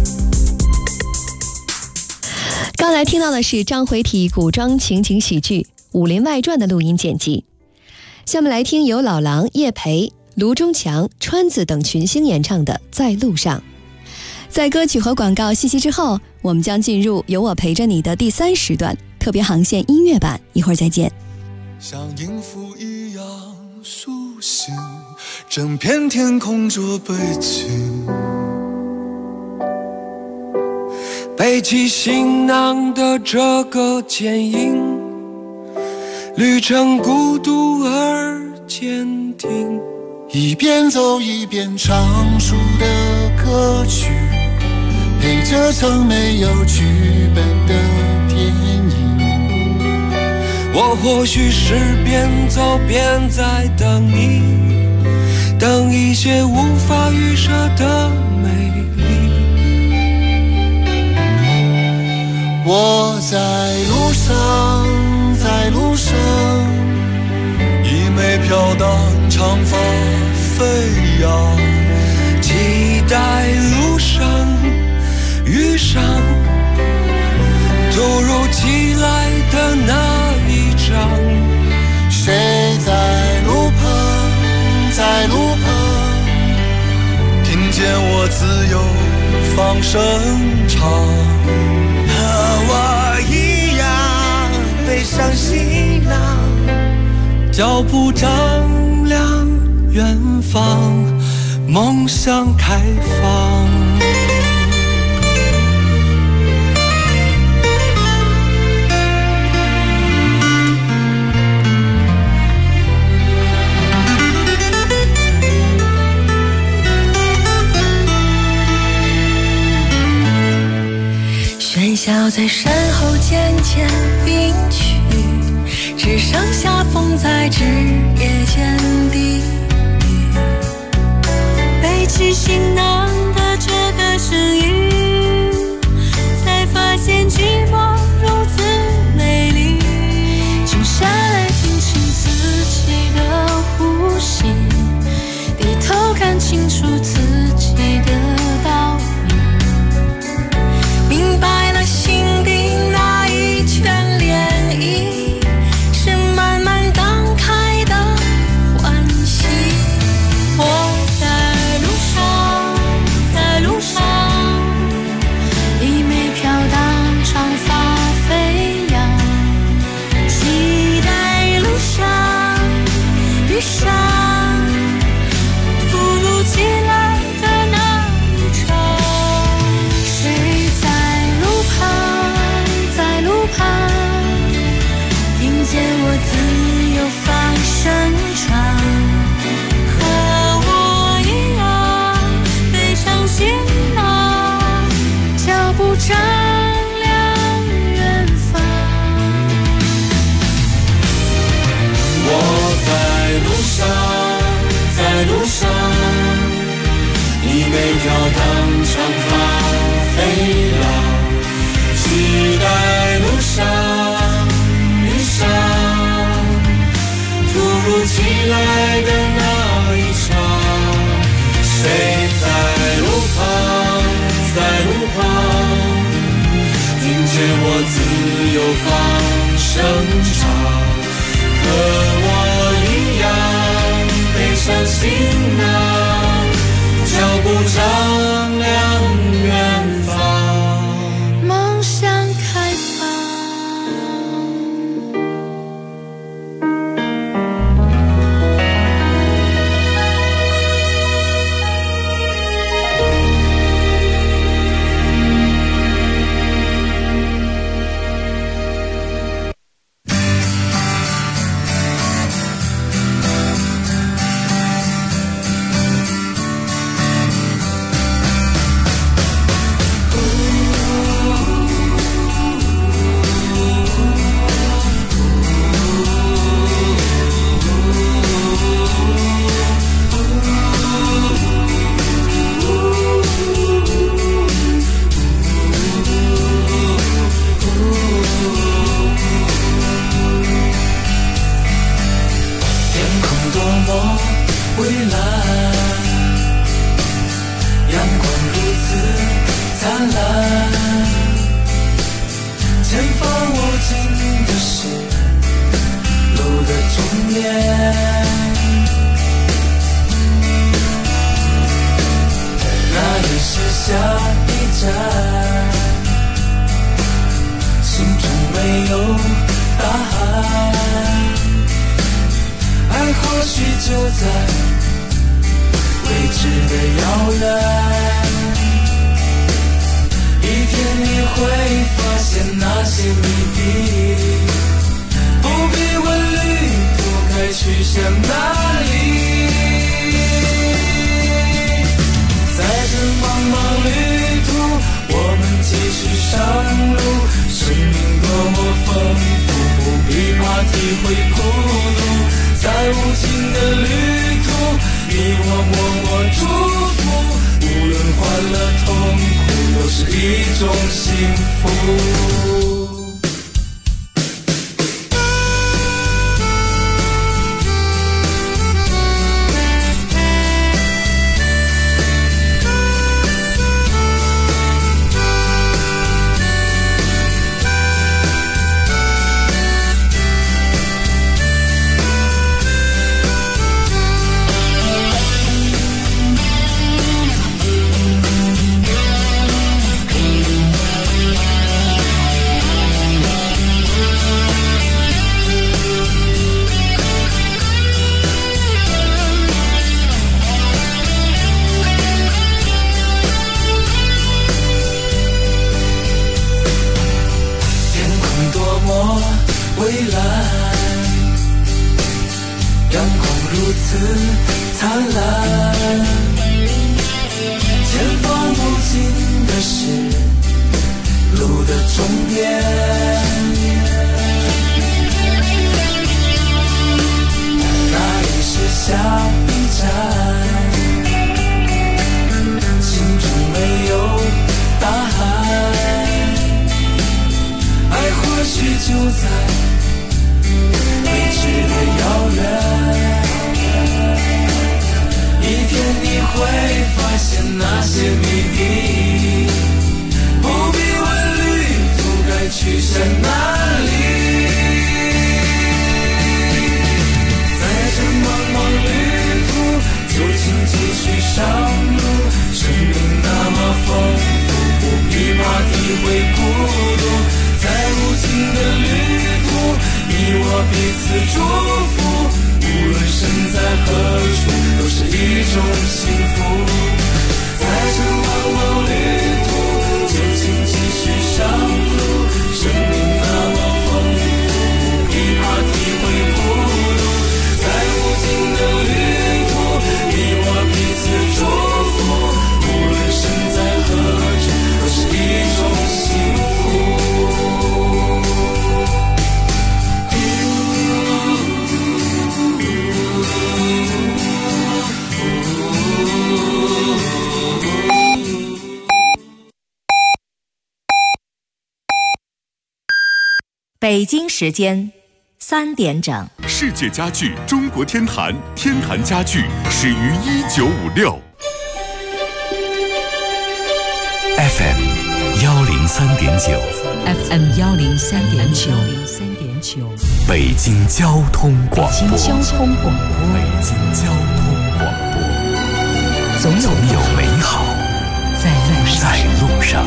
刚才听到的是章回体古装情景喜剧《武林外传》的录音剪辑。下面来听由老狼、叶培、卢中强、川子等群星演唱的《在路上》。在歌曲和广告信息之后，我们将进入有我陪着你的第3时段特别航线音乐版，一会儿再见。 像音符一样苏醒，整片天空做背景， 背起行囊的这个剪影，旅程孤独而坚定， 一边走一边唱出的歌曲，陪着曾没有剧本的电影。 我或许是边走边在等你，等一些无法预设的美丽。 我在路上，在路上，一枚飘荡长发飞扬， 期待路上遇上突如其来的那一场。 谁在路旁，在路旁，听见我自由放声唱， 和我一样背上行囊，脚步丈量远方，梦想开放。 喧嚣在身后渐渐隐去，只剩下风在枝叶间低语。背起行囊的这个声音，才发现寂寞如此美丽。静下来听清自己的呼吸，低头看清楚自己的道理，明白了心底那一圈涟漪，是慢慢荡开的欢喜。我在路上，在路上，一枚飘荡长发飞扬，期待路上遇上突如其来的那一场。谁在路旁，听见我自由放声唱，和我一样背上行囊，脚步丈量远方。 我在路上，在路上，一枚飘荡长发飞扬，期待路上遇上突如其来的那一场。谁在路旁，在路旁，听见我自由放声唱，和我一样背上行囊，脚步丈量远方， 梦想开放。 多么蔚蓝，阳光如此灿烂，前方无尽的是路的终点，那里是下一站，心中没有答案，爱或许就在未知的遥远，一天你会发现那些谜底，不必问旅途该去向哪里，在这茫茫旅途我们继续上路，生命多么丰富，不必怕体会孤独，在无尽的旅途你我默默祝福，无论欢乐痛苦都是一种幸福。蔚蓝，阳光如此灿烂，前方无尽的是路的终点，那里是下一站，心中没有答案，爱或许就在未知的遥远，一天你会发现那些谜底，不必问旅途该去向哪里，在这茫茫旅途就请继续上路，生命那么丰富，不必怕体会孤独，在无尽的旅途你我彼此祝福，无论身在何处都是一种幸福，在这茫茫旅途就请继续上路，生命那么丰富，不必怕体会孤独，在无尽的旅途你我彼此祝福，无论身在何处都是一种幸福。 北京时间3点整。 世界家具中国天坛，天坛家具始于1956。 FM 103.9 FM 103.9 北京交通广播。 北京交通广播。 北京交通广播。 总有美好在路上。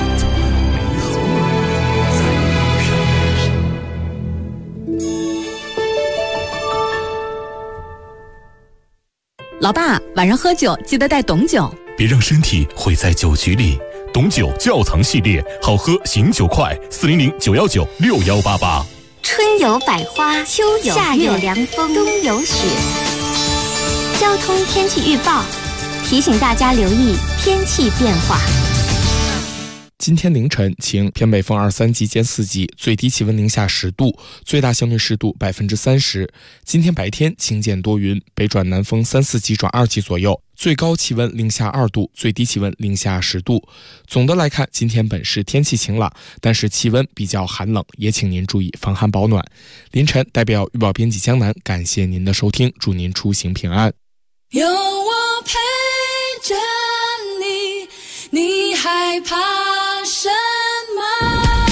老爸，晚上喝酒记得带董酒， 别让身体毁在酒局里。董酒窖藏系列，好喝醒酒快，400-919-6188。 春有百花，秋有夏有凉风，冬有雪。交通天气预报提醒大家留意天气变化。 今天凌晨晴，偏北风2-3级兼4级，最低气温零下10度，最大相对湿度30%。今天白天晴间多云，北转南风3-4级转2级左右，最高气温零下2度，最低气温零下10度。总的来看，今天本市天气晴朗，但是气温比较寒冷，也请您注意防寒保暖。凌晨代表预报编辑江南，感谢您的收听，祝您出行平安。 有我陪着你，你害怕什么？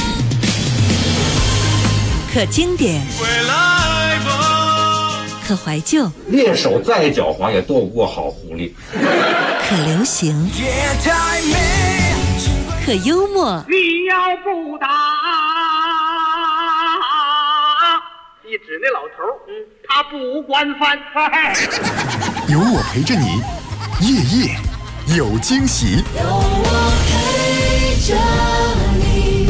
可经典，可怀旧， 猎手再狡猾也斗不过好狐狸。 可流行，可幽默。 你要不打，一指那老头，他不管饭。 有我陪着你，夜夜有惊喜。 有我陪着你。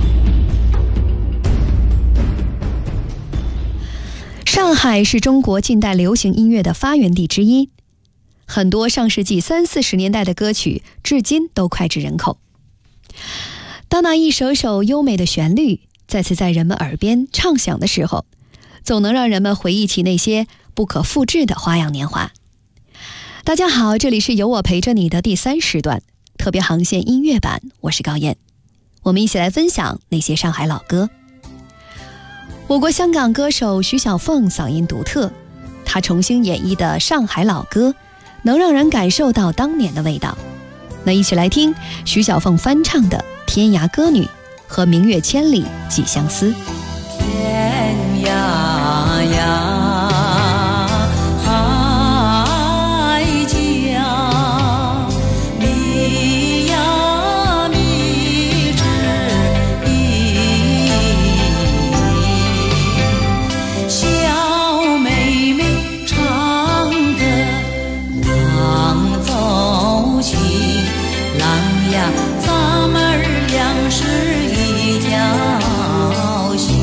上海是中国近代流行音乐的发源地之一，很多上世纪30、40年代的歌曲至今都脍炙人口。当那一首首优美的旋律再次在人们耳边唱响的时候，总能让人们回忆起那些不可复制的花样年华。大家好，这里是有我陪着你的第3时段特别航线音乐版，我是高燕。我们一起来分享那些上海老歌。我国香港歌手徐小凤嗓音独特，她重新演绎的上海老歌能让人感受到当年的味道。那一起来听徐小凤翻唱的《天涯歌女》和《明月千里寄相思》。 天涯呀，海角，迷呀迷之意。小妹妹唱的郎奏起，郎呀，咱们俩是一条心。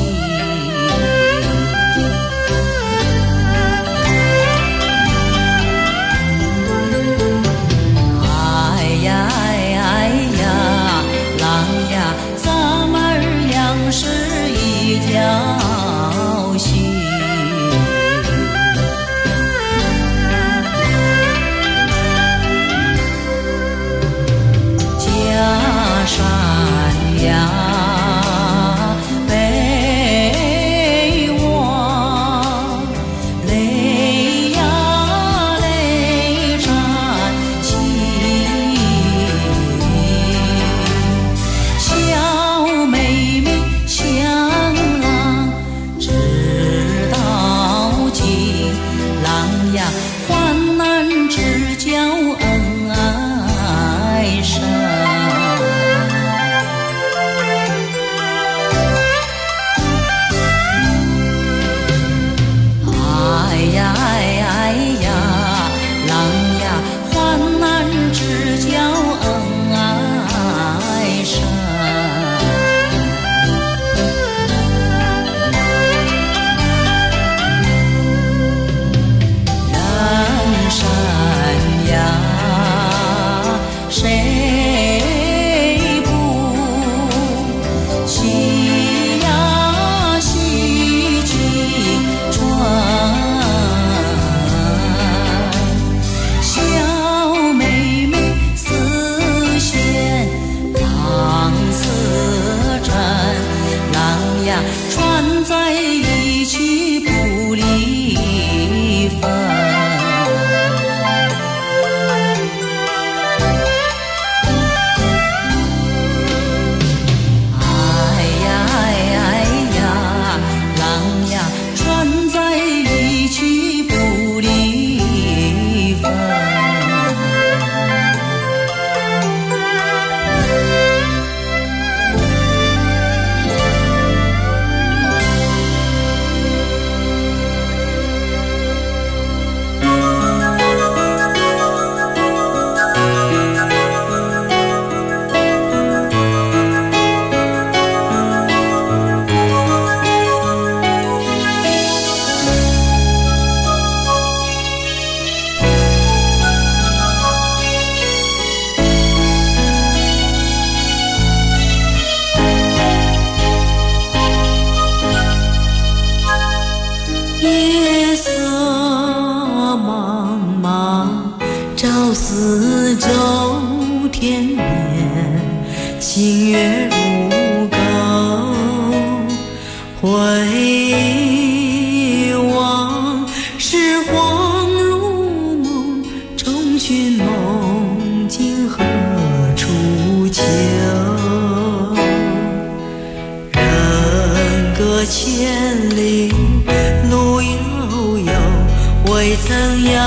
未曾遥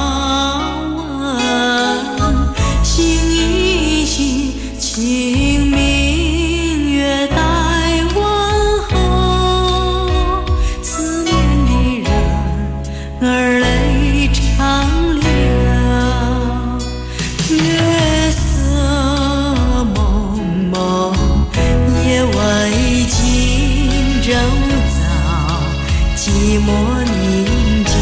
问，心依稀，清明月待问候，思念的人儿泪长流，月色蒙蒙，夜未尽骤早，寂寞宁静，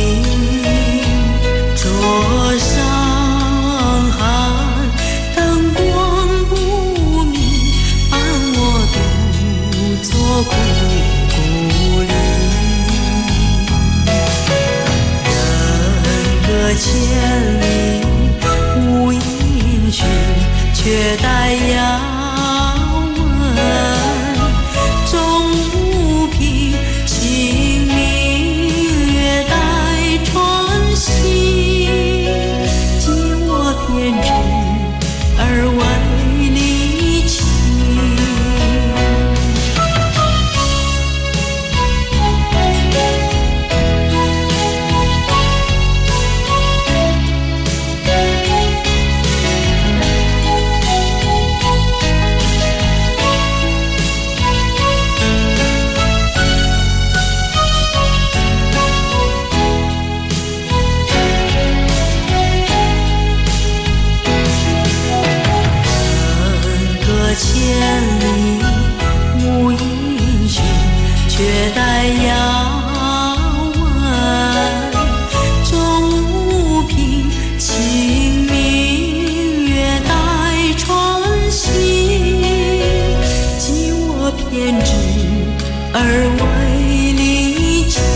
桌上寒，灯光不明，伴我独坐故故里。人隔千里无音讯，却待遥问，终无凭，清明月待穿行，寄我偏执而为离情。千里无音讯，却待遥问，终无凭，清明月待穿行，寄我偏执而为离情。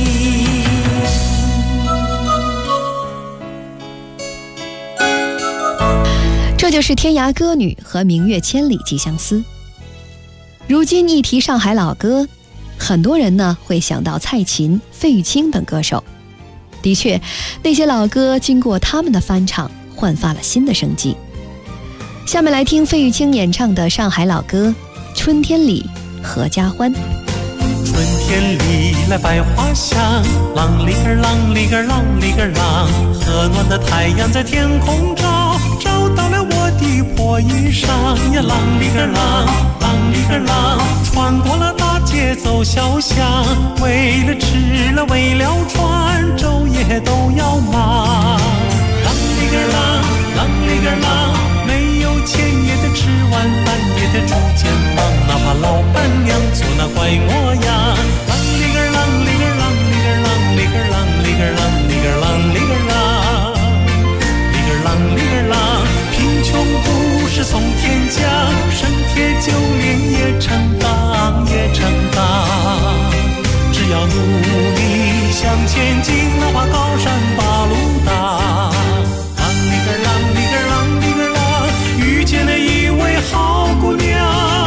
这就是天涯歌女和明月千里寄相思。如今一提上海老歌，很多人呢会想到蔡琴、费玉清等歌手。的确，那些老歌经过他们的翻唱，焕发了新的生机。下面来听费玉清演唱的上海老歌《春天里合家欢》。 春天里来百花香，啷里个啷里个啷里个啷，和暖的太阳在天空照，照到了我的破衣裳呀，啷里个啷，啷里个啷，穿过了大街走小巷，为了吃了为了穿，昼夜都要忙。啷里个啷，啷里个啷，没有钱也得吃晚饭，也得住间房，哪怕老板娘做那怪模样。啷里个啷里个啷里个啷里个啷里个啷里个啷里个啷里个啷里个啷，贫穷不是从天降，生铁就炼也成钢也成钢。只要努力向前进，哪怕高山把路挡。啷里个啷里个啷里个啷，遇见了一位好姑娘，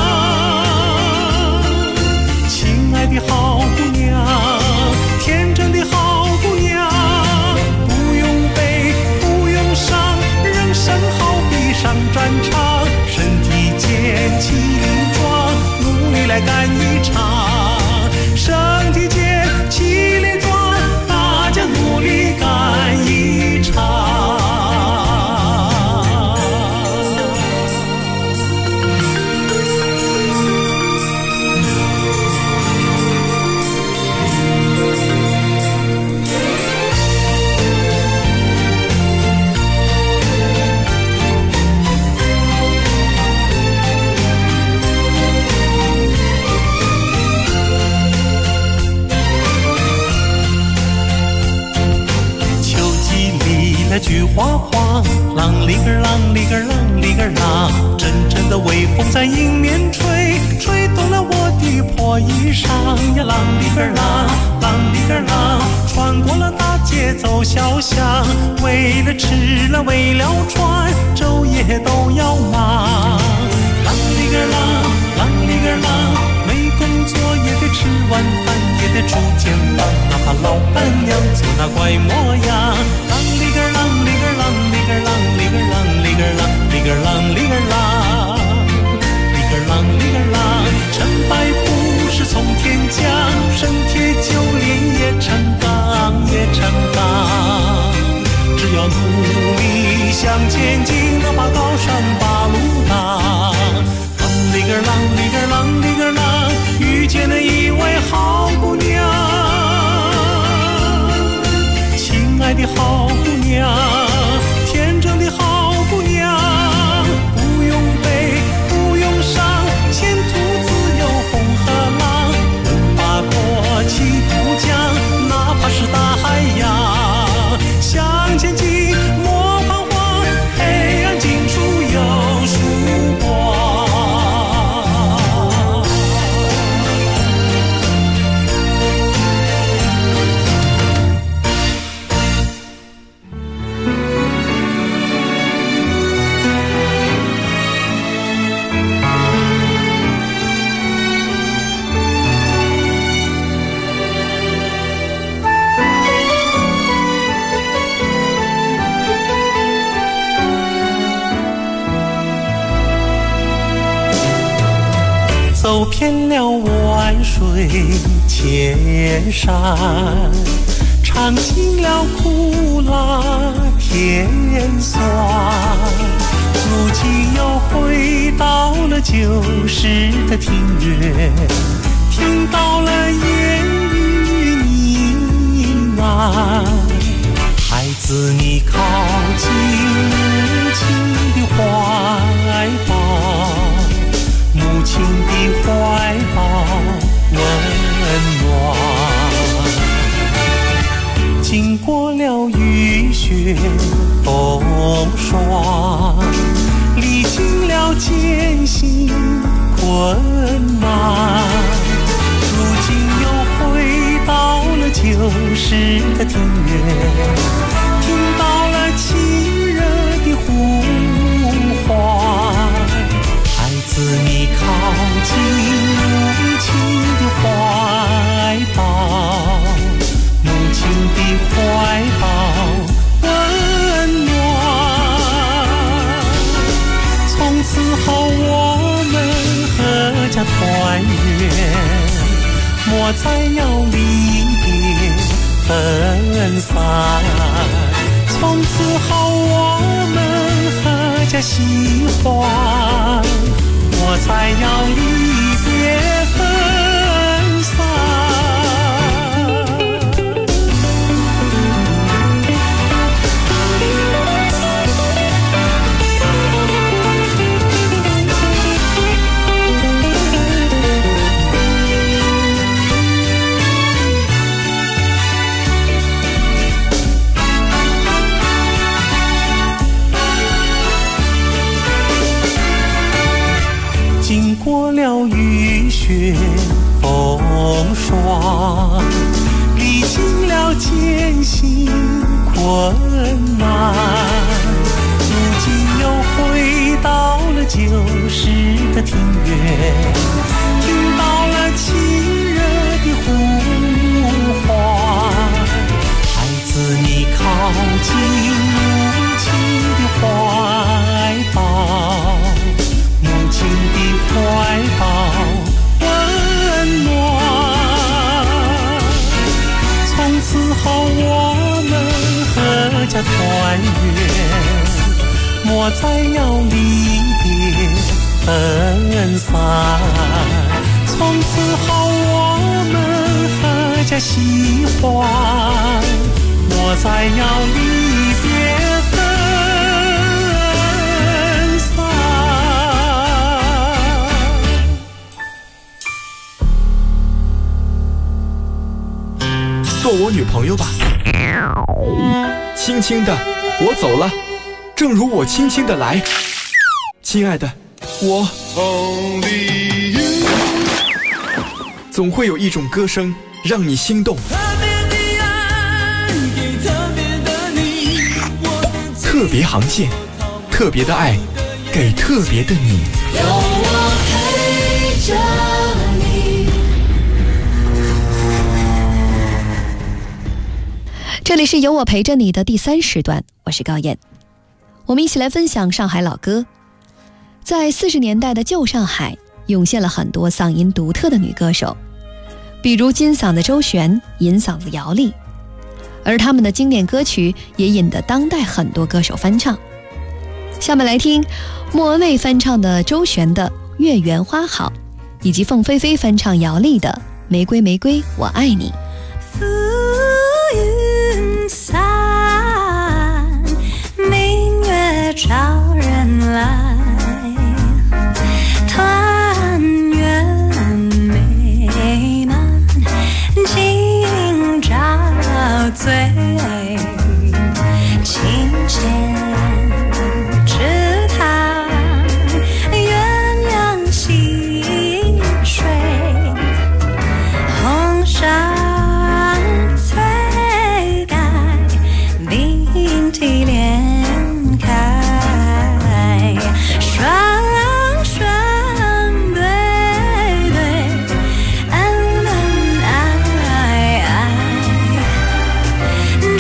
亲爱的好姑娘，天真的好姑娘，不用悲不用伤，人生好比上战场，身体健气力壮，努力来干一场，身体健气力壮，大家努力干一场。菊花黄，啷里个啷里个啷里个啷，阵阵的微风在迎面吹，吹动了我的破衣裳呀，啷里个啷，啷里个啷，穿过了大街走小巷，为了吃了为了穿，昼夜都要忙。啷里个啷，啷里个啷，没工作也得吃晚饭，也得住间房，哪怕老板娘做那怪模样。啷里个啷里个啷里个啷里个啷里个啷里个啷里个啷里个啷里个啷，成败不是从天降，生铁就炼也成钢也成钢。 遍了万水千山，尝尽了苦辣甜酸，如今又回到了旧时的庭院，听到了烟雨呢喃。孩子，你靠近母亲的怀抱，母亲的怀抱温暖。经过了雨雪风霜，历经了艰辛困难，如今又回到了旧时的庭院，听到了亲热的呼唤。孩子，你靠近母亲的怀抱，母亲的怀抱温暖。从此后我们阖家团圆，莫再要离别分散。从此后我们阖家喜欢，莫再要离别分散。经过了雨雪风霜，历经了艰辛困难，如今又回到了旧时的庭院，听到了亲热的呼唤。孩子，你靠近母亲的怀抱，母亲的怀抱温暖。从此后我们阖家团圆，莫再要离别分散。从此后我们阖家喜欢，莫再要离别分散。 做我女朋友吧。轻轻的，我走了，正如我轻轻的来。亲爱的，我总会有一种歌声让你心动。特别航线，特别的爱，给特别的你。有我陪着你。 这里是有我陪着你的第3时段，我是高燕。我们一起来分享上海老歌。在40年代的旧上海，涌现了很多嗓音独特的女歌手，比如金嗓子周璇、银嗓子姚丽，而他们的经典歌曲也引得当代很多歌手翻唱。下面来听莫文蔚翻唱的周璇的《月圆花好》，以及凤飞飞翻唱姚丽的《玫瑰玫瑰我爱你》。 浮云散，明月照人来，团圆美满，今朝醉，清浅池塘，鸳鸯戏水，红裳翠盖，并蒂莲开，双双对对，恩恩爱爱，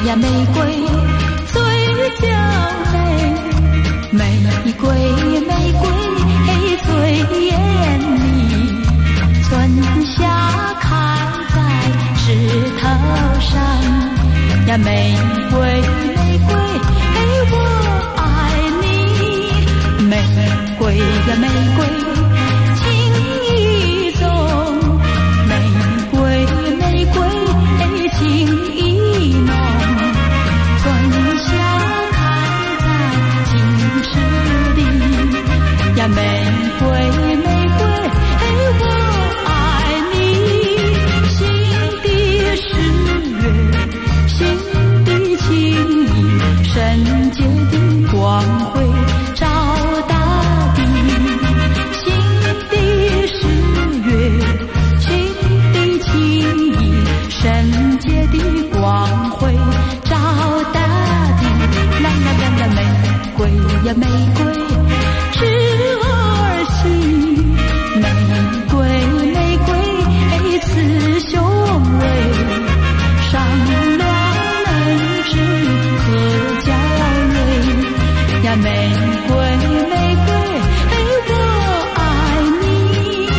呀玫瑰最娇美，玫瑰玫瑰最艳丽，春夏开在枝头上呀，玫瑰玫瑰我爱你，玫瑰呀玫瑰情意重，玫瑰玫瑰情意浓，春夏开在青石里呀，玫瑰玫瑰我爱你，心底是月，心底情意，圣洁的光辉照大地，心底是月，心底情意，圣洁的光辉照大地，啦啦啦啦，玫瑰呀玫瑰是儿媳，玫瑰玫瑰雌雄蕊，上两人是可娇蕊呀，玫瑰玫瑰我爱你。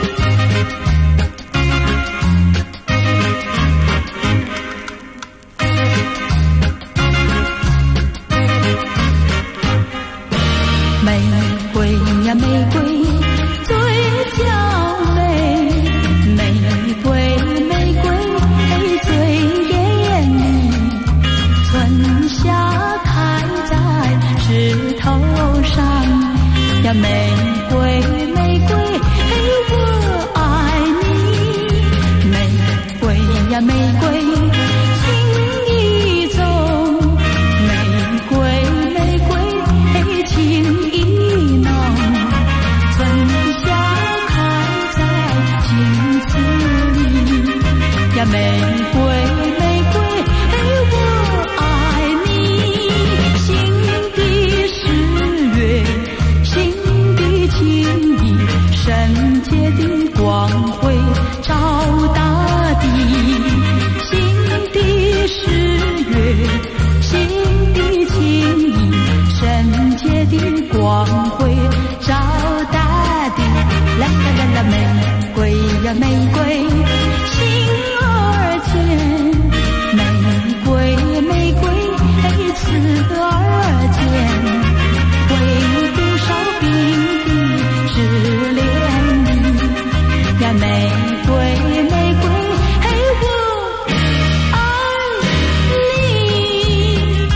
玫瑰呀玫瑰最娇美，玫瑰玫瑰最艳丽，春夏开在枝头上呀，玫瑰玫瑰我爱你，玫瑰呀玫瑰情意重，玫瑰玫瑰情意浓，春夏开在青瓷里呀，玫瑰玫瑰我爱你，心底是月，心底情意，圣洁的光辉照大地，心底是月，心底情意，圣洁的光辉照大地，啦啦啦啦，玫瑰呀玫瑰心儿间，玫瑰玫瑰雌儿间，为多少兵的执恋你呀，玫瑰玫瑰我爱你。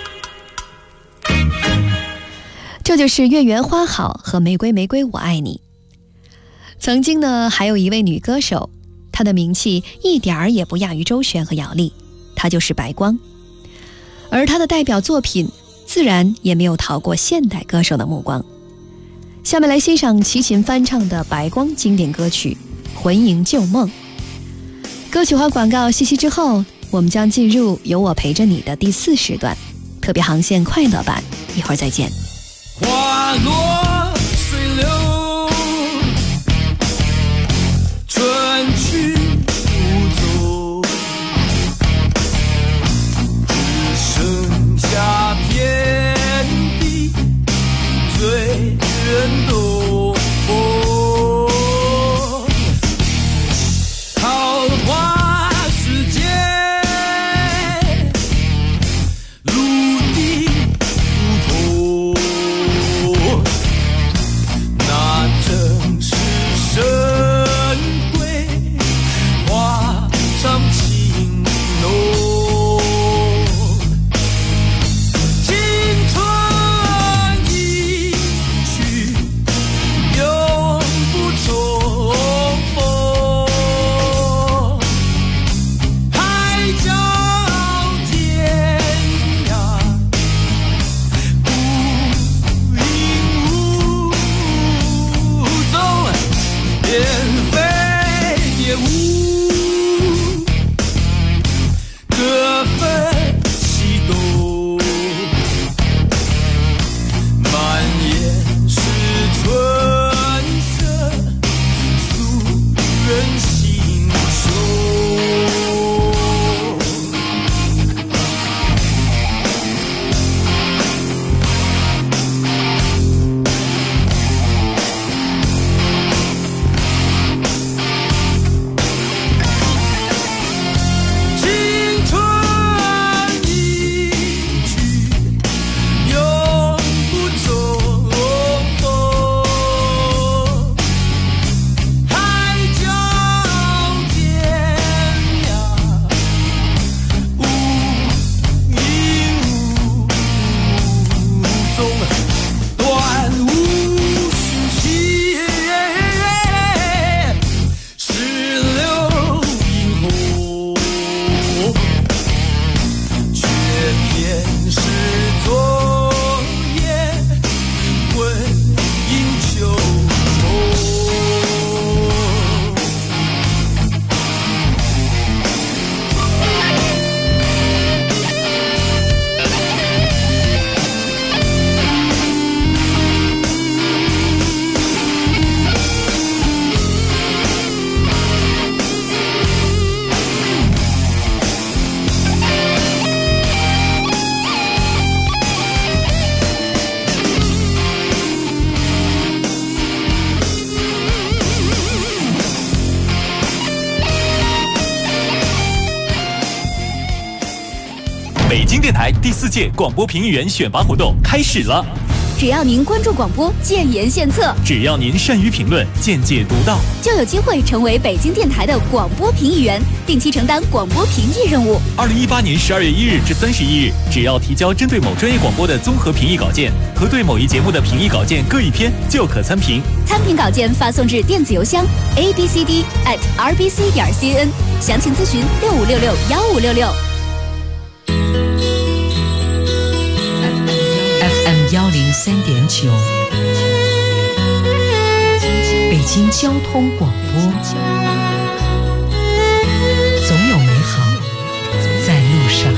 这就是月圆花好和玫瑰玫瑰我爱你。曾经呢，还有一位女歌手，她的名气一点儿也不亚于周璇和姚丽，她就是白光。而她的代表作品自然也没有逃过现代歌手的目光。下面来欣赏齐秦翻唱的白光经典歌曲《魂萦旧梦》。歌曲和广告息息之后，我们将进入有我陪着你的第4时段，特别航线快乐版，一会儿再见。 花落水流，春去不走，只剩下遍地醉人洞。桃花世界，陆地不同。 北京电台第4届广播评议员选拔活动开始了。 只要您关注广播，建言献策； 只要您善于评论，见解独到， 就有机会成为北京电台的广播评议员，定期承担广播评议任务。 2018年12月1日至31日，只要提交针对某专业广播的综合评议稿件和对某一节目的评议稿件各1篇，就可参评。 参评稿件发送至电子邮箱 abcd@rbc.cn， 详情咨询65661566。 FM103.9，北京交通广播，总有美好在路上。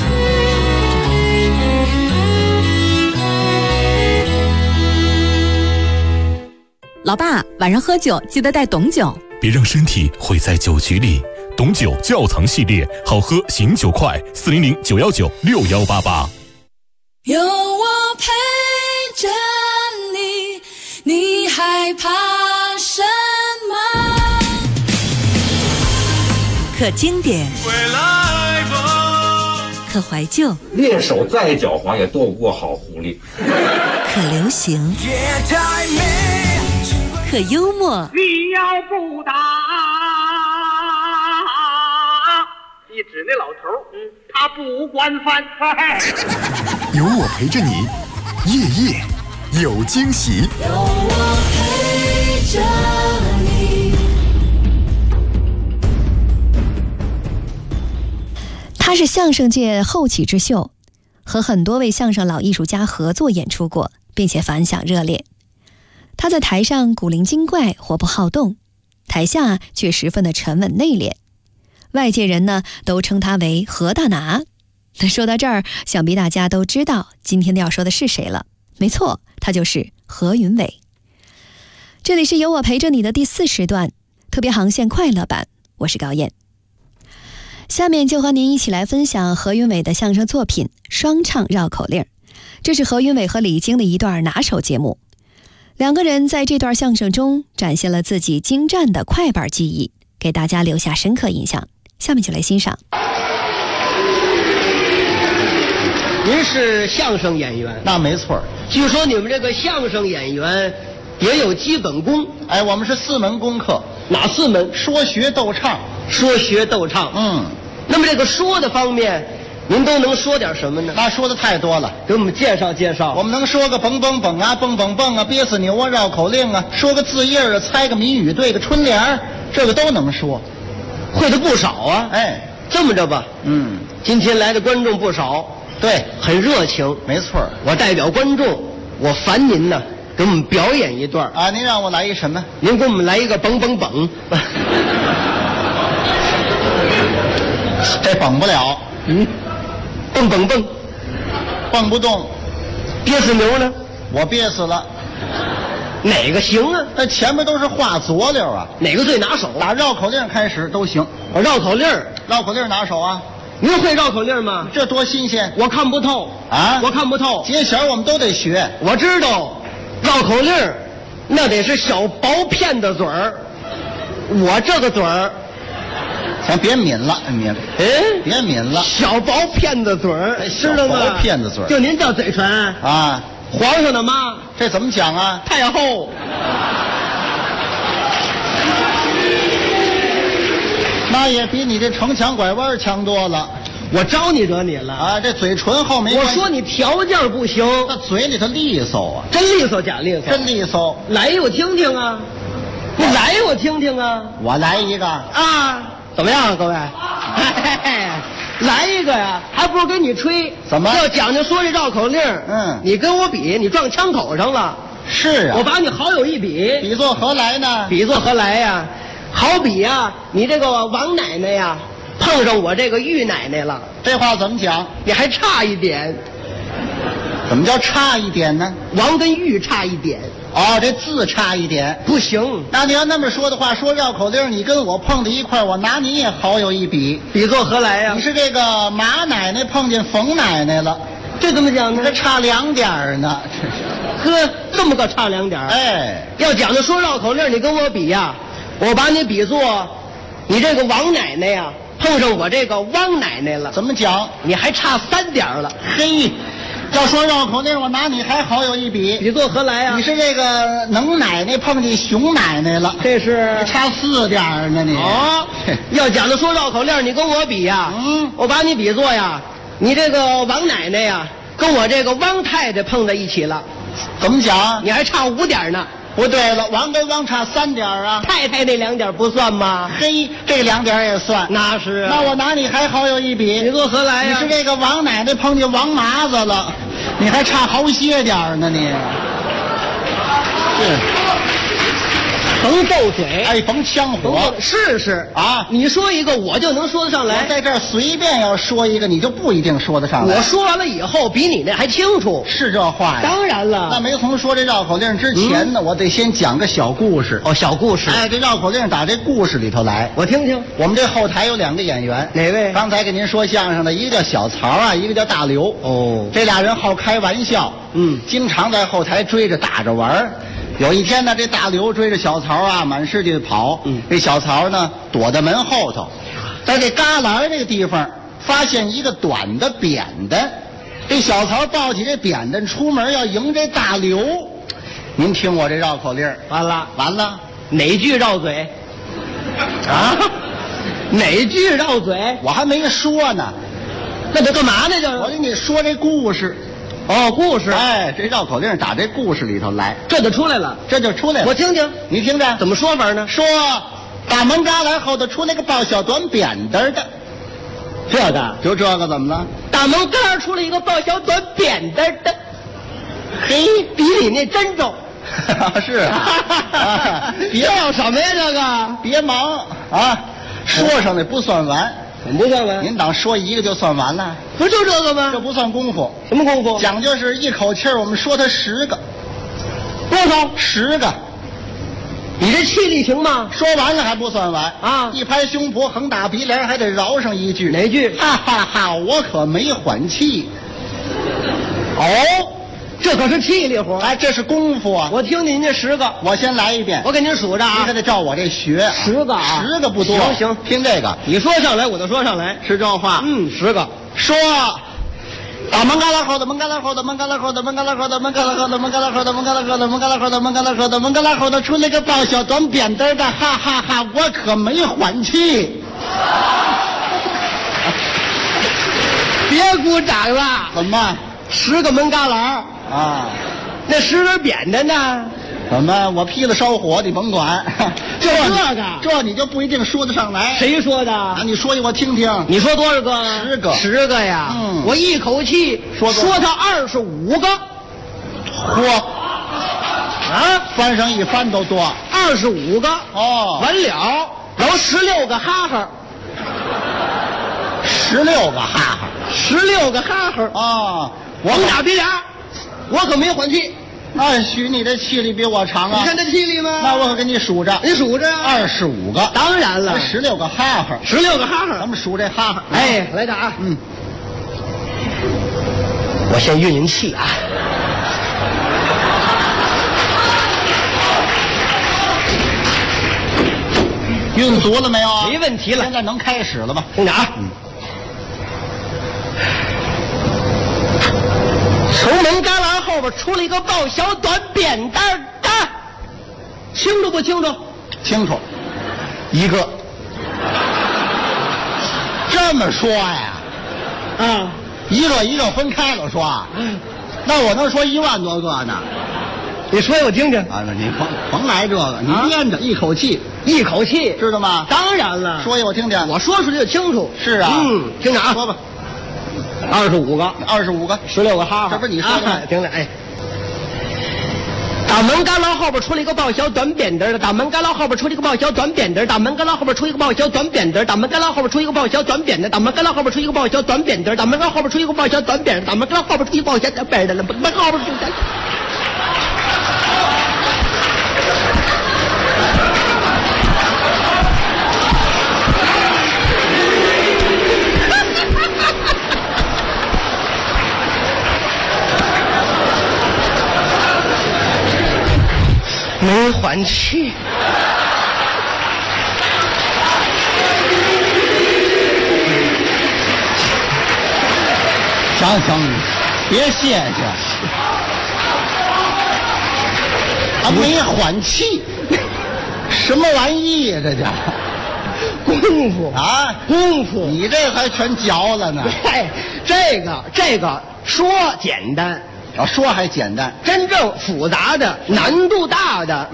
老爸，晚上喝酒记得带董酒， 别让身体毁在酒局里。董酒窖藏系列，好喝醒酒快，400-919-6188。 有我陪着你，你害怕什么？ 可经典，可怀旧， 猎手再狡猾也斗不过好狐狸。 可流行，可幽默。 你要不打，一指那老头，他不惯犯。 有我陪着你，夜夜有惊喜。 有我陪着你。 他是相声界后起之秀，和很多位相声老艺术家合作演出过，并且反响热烈。他在台上古灵精怪，活泼好动，台下却十分的沉稳内敛。外界人呢都称他为何大拿。那说到这儿，想必大家都知道今天要说的是谁了。没错，他就是何云伟。这里是有我陪着你的第4时段，特别航线快乐版，我是高燕。下面就和您一起来分享何云伟的相声作品《双唱绕口令》。这是何云伟和李菁的一段拿手节目，两个人在这段相声中展现了自己精湛的快板技艺，给大家留下深刻印象。下面就来欣赏。 您是相声演员？ 那没错。 据说你们这个相声演员也有基本功。 哎，我们是4门功课。 哪4门？ 说学逗唱。 说学逗唱。那么这个说的方面，您都能说点什么呢？ 那说的太多了， 给我们介绍介绍。 我们能说个蹦蹦蹦啊，蹦蹦蹦啊，憋死牛啊，绕口令啊，说个字印啊，猜个谜语，对个春联，这个都能说， 会的不少啊。 哎， 这么着吧，今天来的观众不少， 对， 很热情。 没错， 我代表观众，我烦您呢，给我们表演一段啊。您让我来一什么？ 您给我们来一个蹦蹦蹦。 这蹦不了。 蹦蹦蹦， 蹦不动。 憋死牛呢？ 我憋死了。 哪个行啊？ 那前面都是话佐料啊。 哪个最拿手？ 打绕口令开始都行。 绕口令， 绕口令拿手啊。 您会绕口令吗？ 这多新鲜！ 我看不透啊， 我看不透。 揭晓我们都得学。 我知道，绕口令那得是小薄片的嘴儿。我这个嘴儿。 咱别抿了，别抿了， 小薄片子嘴儿，知道吗？ 小薄片子嘴儿， 就您叫嘴唇啊？ 皇上的妈， 这怎么讲啊？ 太后。 那也比你这城墙拐弯强多了。 我招你惹你了啊？这嘴唇后没。 我说你条件不行， 那嘴里头利索啊？ 真利索假利索？ 真利索。 来我听听啊！你来我听听啊！ 我来一个啊！怎么样啊，各位？来一个呀，还不如跟你吹。 怎么？ 要讲究说这绕口令，你跟我比，你撞枪口上了。 是啊。 我把你好友一比， 比作何来呢？ 比作何来呀？好比呀，你这个王奶奶呀，碰上我这个玉奶奶了。 这话怎么讲？ 你还差一点。 怎么叫差一点呢？ 王跟玉差一点。 哦，这字差一点不行。 那你要那么说的话，说绕口令，你跟我碰在一块，我拿你也好友一比， 比作何来呀？ 你是这个马奶奶碰见冯奶奶了， 这怎么讲呢？ 这差2点呢。 呵，这么个差2点。 哎， 要讲究说绕口令，你跟我比呀，我把你比作你这个王奶奶呀， 碰上我这个汪奶奶了。 怎么讲？ 你还差3点了。 嘿，要说绕口令，我拿你还好有一比。 你作何来呀？ 你是这个能奶奶碰见熊奶奶了， 这是差4点呢你。 哦，要讲究说绕口令，你跟我比呀？我把你比作呀，你这个王奶奶呀，跟我这个汪太太碰在一起了。 怎么讲？ 你还差5点呢。 不对了，王跟汪差3点啊。 太太那2点不算吗？ 嘿，这2点也算。 那是啊。 那我拿你还好有一比。 你作何来呀？ 你是这个王奶奶碰见王麻子了，你还差好些点呢你。是。 甭斗嘴， 哎，甭呛火， 试试啊！ 你说一个，我就能说得上来。 我在这儿随便要说一个，你就不一定说得上来。 我说完了以后，比你那还清楚。 是这话呀？ 当然了。 那没从说这绕口令之前呢，我得先讲个小故事。 哦，小故事。 哎，这绕口令打这故事里头来， 我听听。 我们这后台有2个演员， 哪位？ 刚才给您说相声的，一个叫小曹啊，一个叫大刘。 哦， 这俩人好开玩笑，经常在后台追着打着玩儿。有一天呢，这大刘追着小曹啊，满世界跑。这小曹呢，躲在门后头，在这旮旯这个地方发现一个短的扁担。这小曹抱起这扁担出门要迎这大刘。您听我这绕口令， 完了， 哪句绕嘴？啊？哪句绕嘴？ 我还没说呢。 那得干嘛呢？这我给你说这故事。 哦，故事。 哎，这绕口令打这故事里头来， 这就出来了。我听听， 你听着， 怎么说法呢？ 说大门旮旯后头出来个抱小短扁担的， 这个就这个怎么了？ 大门旮旯出来一个抱小短扁担的，嘿，比你那真重。 是啊， 别要什么呀？这个别忙啊，说上的不算完。 怎么不算完？ 您当说一个就算完了？ 不就这个吗？ 这不算功夫。 什么功夫？ 讲究是一口气儿，我们说它10个。 多少 ？10个。 你这气力行吗？ 说完了还不算完啊！ 一拍胸脯，横打鼻梁，还得饶上一句。 哪句？ 哈哈哈！我可没缓气。 哦，这可是气力活。 哎，这是功夫啊！ 我听您这10个， 我先来一遍。 我给您数着啊， 您可得照我这学。 10个啊 ，10个不多。 行， 听这个， 你说上来我就说上来， 是这话。 10个。 说，大门旮旯后的门旮旯后的门旮旯后的门旮旯后的门旮旯后的门旮旯后的门旮旯后的门旮旯后的门旮旯后的门旮旯后的出来个抱小短扁担的，哈哈哈！我可没缓气。 别鼓掌了， 怎么 ？10个门旮旯啊？ 那10根扁担呢？ 怎么？我劈了烧火，你甭管。这你就不一定说得上来。 谁说的？ 啊，你说一我听听。 你说多少个 ？10个。 10个呀。我一口气说他25个。 嚯！啊，翻上一翻都多。 25个。 哦。 完了，有16个哈哈。 16个哈哈。 16个哈哈。 啊， 我打鼻梁，我可没缓气。 那许你这气力比我长啊！ 你看这气力吗？ 那我可给你数着， 你数着 25个。 当然了 ，16个哈哈 ，16个哈哈。 咱们数这哈哈。 哎，来着啊！我先运运气啊。 运足了没有？ 没问题了， 现在能开始了吧？ 听着啊。从门旮旯后边出了一个抱小短扁担的，清楚不清楚？ 清楚，一个。这么说呀？ 啊， 一个一个分开了说。那我能说1万多个呢？ 你说我听听。 啊，你甭来这个，你编着一口气， 一口气， 知道吗？ 当然了。 说一我听听， 我说出来就清楚。 是啊， 听着啊， 说吧。 25个 ，25个 ，16个哈哈， 这不是你说的吗？ 听着，哎。大门旮旯后边出了一个抱小短扁担的，大门旮旯后边出了一个抱小短扁担，大门旮旯后边出一个抱小短扁担，大门旮旯后边出一个抱小短扁担，大门旮旯后边出一个抱小短扁担，大门旮旯后边出一个抱小短扁担，大门旮旯后边出一个抱小短扁担，门后边出一个。没缓气， 行，别谢谢。啊，没缓气，什么玩意呀？这叫功夫啊， 功夫， 你这还全嚼了呢。 哎，这个说简单， 说还简单， 真正复杂的、难度大的，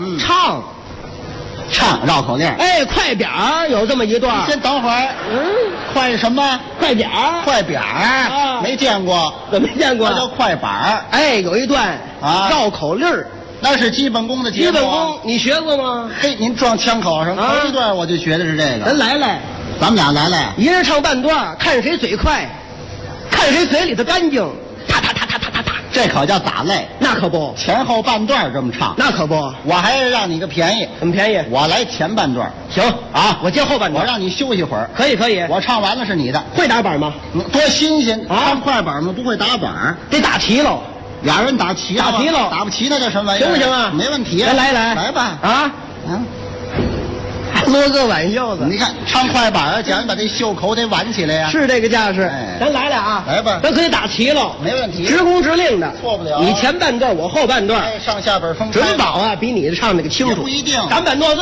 唱绕口令。 哎，快点儿有这么一段。 你先等会儿。快什么？ 快点儿。 快点儿啊！没见过， 怎么没见过？ 那叫快板儿。 哎，有一段啊，绕口令儿。 那是基本功的节目。 基本功，你学过吗？ 嘿，您撞枪口上。头一段我就学的是这个。 咱来， 咱们俩来， 一人唱半段，看谁嘴快，看谁嘴里头干净。哒哒哒哒哒哒哒， 这可叫打擂。 那可不， 前后半段这么唱。 那可不， 我还是让你个便宜。 怎么便宜？ 我来前半段。 行啊，我接后半段。 我让你休息会儿。 可以。 我唱完了是你的。 会打板吗？ 多新鲜啊！唱快板吗？不会打板， 得打齐喽。 俩人打齐了，打不齐那叫什么玩意儿？ 行不行啊？ 没问题。 来吧！ 撸个挽袖子。 你看唱快板啊，讲把这袖口得挽起来呀。 是这个架势。咱来啊！ 来吧， 咱可以打齐了， 没问题。 直工直令的， 错不了。 你前半段，我后半段， 上下本分开。 准保啊，比你唱那个清楚。 不一定。 赶板诺字。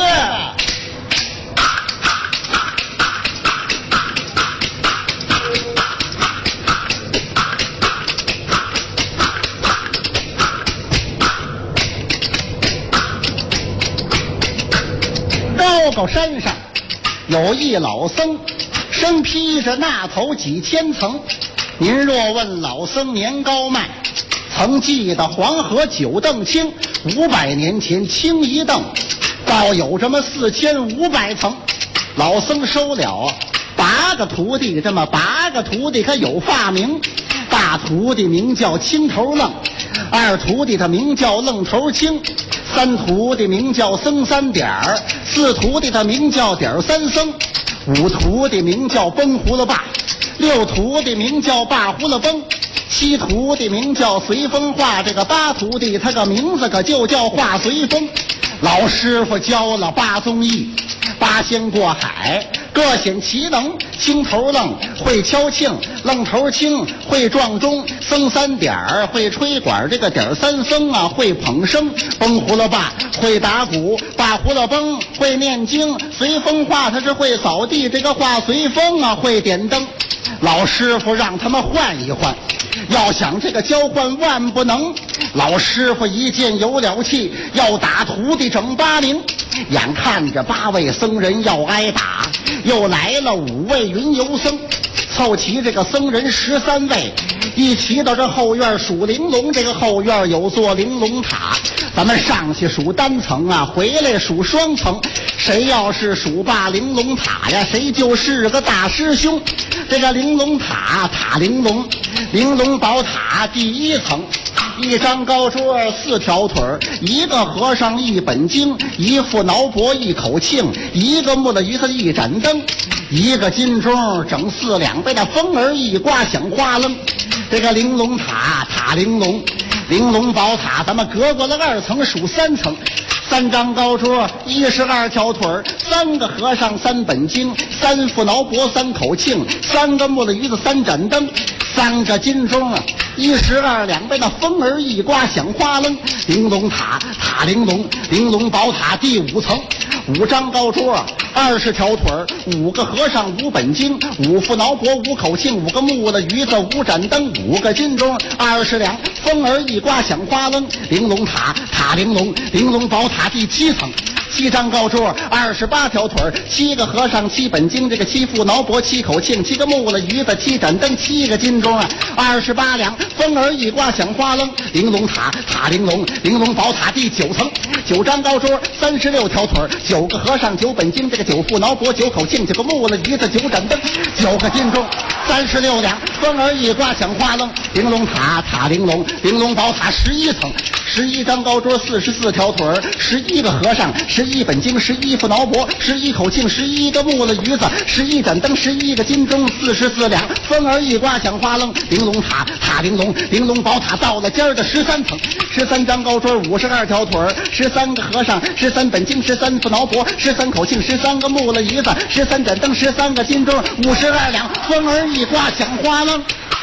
高山上有一老僧，身披着那头几千层。您若问老僧年高迈，曾记得黄河九凳清，500年前清一凳，倒有这么4500层。老僧收了8个徒弟，这么8个徒弟可有发名。大徒弟名叫青头愣，二徒弟他名叫愣头青，三徒弟名叫僧三点儿，四徒弟他名叫点儿三僧，五徒弟名叫崩葫芦爸，六徒弟名叫霸葫芦崩，七徒弟名叫随风画，这个八徒弟他个名字可就叫画随风。老师傅教了8宗艺，8仙过海，各显其能。青头愣会敲磬，愣头青会撞钟，僧三点儿会吹管，这个点儿三僧啊会捧笙，崩葫芦爸会打鼓，霸葫芦崩会念经，随风画他是会扫地，这个画随风啊会点灯。老师傅让他们换一换，要想这个交换万不能。老师傅一见有了气，要打徒弟整8名。眼看着8位僧人要挨打，又来了5位云游僧，凑齐这个僧人13位，一齐到这后院数玲珑。这个后院有座玲珑塔，咱们上去数单层啊，回来数双层。谁要是数罢玲珑塔呀，谁就是个大师兄。这个玲珑塔塔玲珑，玲珑宝塔第1层，一张高桌4条腿，一个和尚1本经，一副挠脖1口磬，一个木头鱼子1盏灯，一个金钟整4两，被那风儿一刮响哗楞。这个玲珑塔塔玲珑，玲珑宝塔咱们隔过了2层数3层。3张高桌，12条腿，3个和尚3本经，3副挠脖3口磬，3个木头鱼子3盏灯，3个金钟啊，12两，被那风儿一刮响哗楞。玲珑塔塔玲珑，玲珑宝塔第5层，5张高桌，20条腿，5个和尚5本经，5副挠脖5口磬，5个木头鱼子5盏灯，5个金钟20两，风儿一刮响哗楞。玲珑塔塔玲珑，玲珑宝塔第7层，7张高桌，28条腿，7个和尚7本经，这个7副挠脖7口磬，7个木头鱼子7盏灯，7个金钟啊，28两，风儿一刮响哗楞。玲珑塔塔玲珑，玲珑宝塔第9层，9张高桌，36条腿，9个和尚9本经，这个9副挠脖9口磬，9个木头鱼子9盏灯，9个金钟，36两，风儿一刮响哗楞。玲珑塔塔玲珑，玲珑宝塔11层，11张高桌，44条腿，11个和尚11本经，11副挠脖11口磬，11个木头鱼子11盏灯，11个金钟，44两，风儿一刮响哗楞。玲珑塔塔玲珑，玲珑宝塔到了尖儿的13层，13张高桌，52条腿，13个和尚13本经，13副挠脖13口磬，13个木头鱼子13盏灯，13个金钟，52两，风儿一刮响哗楞。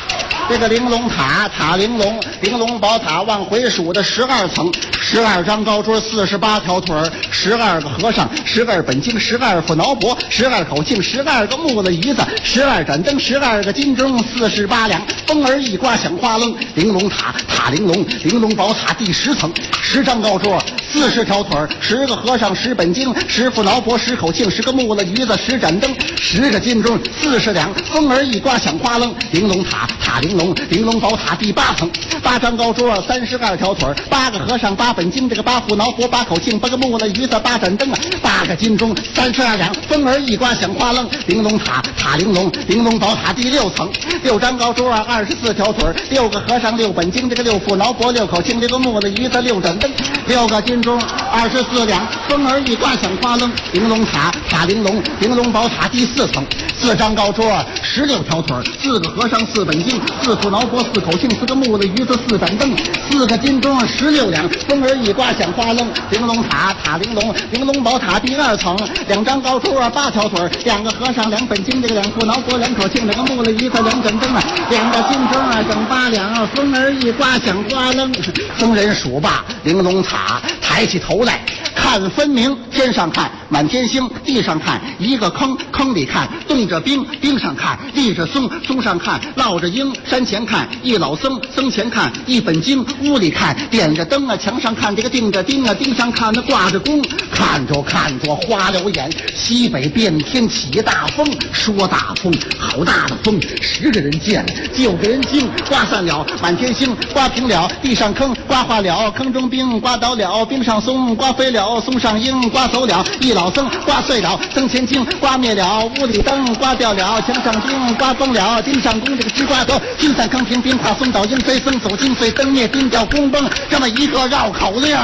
这个玲珑塔，塔玲珑，玲珑宝塔往回数的12层，12张高桌，48条腿，12个和尚，12本经，12副挠脖，12口磬，12个木子鱼子，12盏灯，12个金钟，48两，风儿一刮响哗楞。玲珑塔，塔玲珑，玲珑宝塔第10层，10张高桌，40条腿，10个和尚，10本经，10副挠脖，10口磬，10个木子鱼子，10盏灯，10个金钟，40两，风儿一刮响哗楞。玲珑塔，塔玲珑，玲珑宝塔第8层，8张高桌，32条腿，8个和尚，8本经，这个8副挠脖，8口磬，8个木子鱼子，8盏灯，8个金钟，32两，风儿一刮响哗楞。玲珑塔，塔玲珑，玲珑宝塔第6层，6张高桌，24条腿，6个和尚，6本经，这个6副挠脖，6口磬，6个木子鱼子，6盏灯，6个金钟，24两，风儿一刮响哗楞。玲珑塔，塔玲珑，玲珑宝塔第4层，4张高桌，16条腿，4个和尚，4本经，4副挠脖，4口磬，4个木子鱼子，4盏灯，4个金钟，16两，风儿一刮响哗楞。玲珑塔，塔玲珑，玲珑宝塔第2层，2张高桌，8条腿，2个和尚，2本经，这个2副挠脖，2口磬，2个木子鱼子，2盏灯，2个金钟整8两，风儿一刮响哗楞。僧人数罢，玲珑塔抬起头来看分明，天上看满天星，地上看一个坑，坑里看冻着冰，冰上看立着松，松上看落着鹰，山前看一老僧，僧前看一本经，屋里看点着灯啊，墙上看这个钉着钉啊，钉上看那挂着弓，看着看着花了眼，西北变天起大风，说大风好大的风，10个人见了9个人惊，刮散了满天星，刮平了地上坑，刮化了坑中冰，刮倒了冰上松，刮飞了松上鹰，刮走了一老僧，刮碎了僧前经，刮灭了屋里灯，刮掉了墙上钉，刮崩了钉上弓，这个直刮头金散坑平冰垮松倒鹰飞僧走金碎灯灭钉掉弓崩，这么一个绕口令。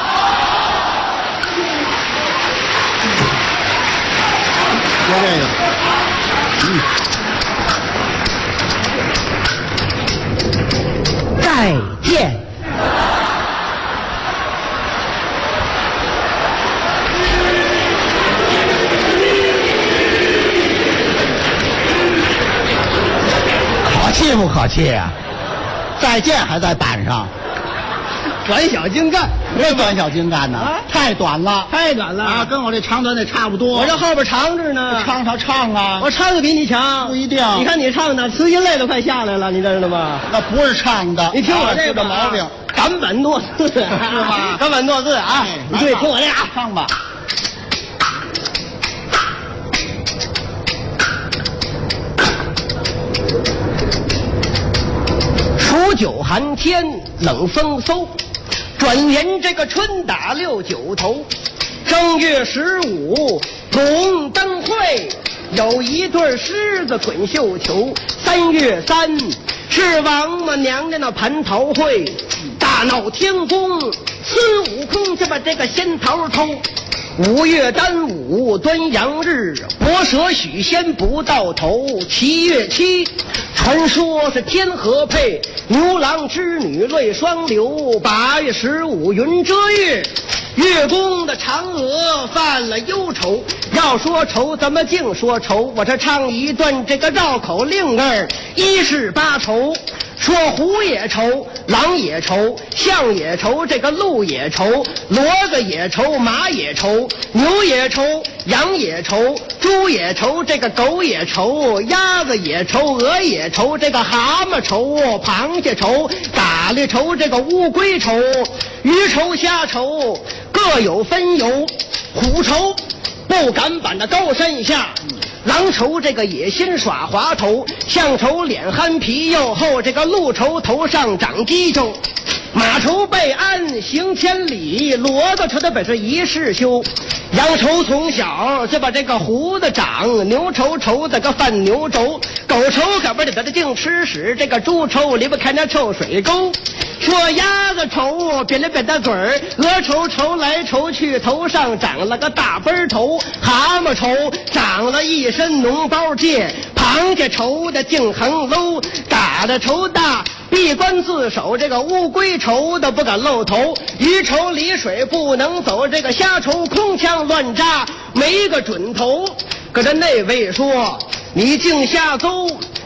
说这个再见。可气不可气啊？再见还在板上， 短小精干， 这短小精干呢？太短了， 太短了啊！跟我这长短得差不多。 我这后边长着呢， 唱啊！ 我唱的比你强， 不一定。 你看你唱的，词音类都快下来了，你知道吗？ 那不是唱的， 你听我这个毛病， 冈本诺字是吗？冈本诺字啊！你对，听我这个， 唱吧。 数九寒天，冷风嗖，转眼这个春打6九头。正月15龙灯会，有一对狮子滚绣球。3月3是王母娘娘的蟠桃会，大闹天宫，孙悟空就把这个仙桃偷。5月端午端阳日，博蛇许仙不到头。7月7传说是天河配，牛郎织女泪双流。8月15云遮月，月宫的嫦娥犯了忧愁。要说愁怎么净说愁，我这唱一段这个绕口令儿，1是8愁。说虎也愁，狼也愁，象也愁，这个鹿也愁，骡子也愁，马也愁，牛也愁，羊也愁，猪也愁，这个狗也愁，鸭子也愁，鹅也愁，这个蛤蟆愁，螃蟹愁，蛤蜊愁，这个乌龟愁，鱼愁，虾愁，各有分由。虎愁不敢把那高山下，狼愁这个野心耍滑头，象愁脸憨皮又厚，这个鹿愁头上长犄角，马愁被安行千里，骡子愁的本是一世休。羊愁从小就把这个胡子长，牛愁愁的个犯牛轴，狗愁可不得它净吃屎，这个猪愁离不开那臭水沟。说鸭子愁扁了扁的嘴儿，鹅愁愁来愁去，头上长了个大奔头。蛤蟆愁长了一身脓包疥，螃蟹愁的净横搂，嘎的愁大闭关自守，这个乌龟愁的不敢露头，鱼愁离水不能走，这个虾愁空枪乱扎没个准头。可这那位说你净瞎诌，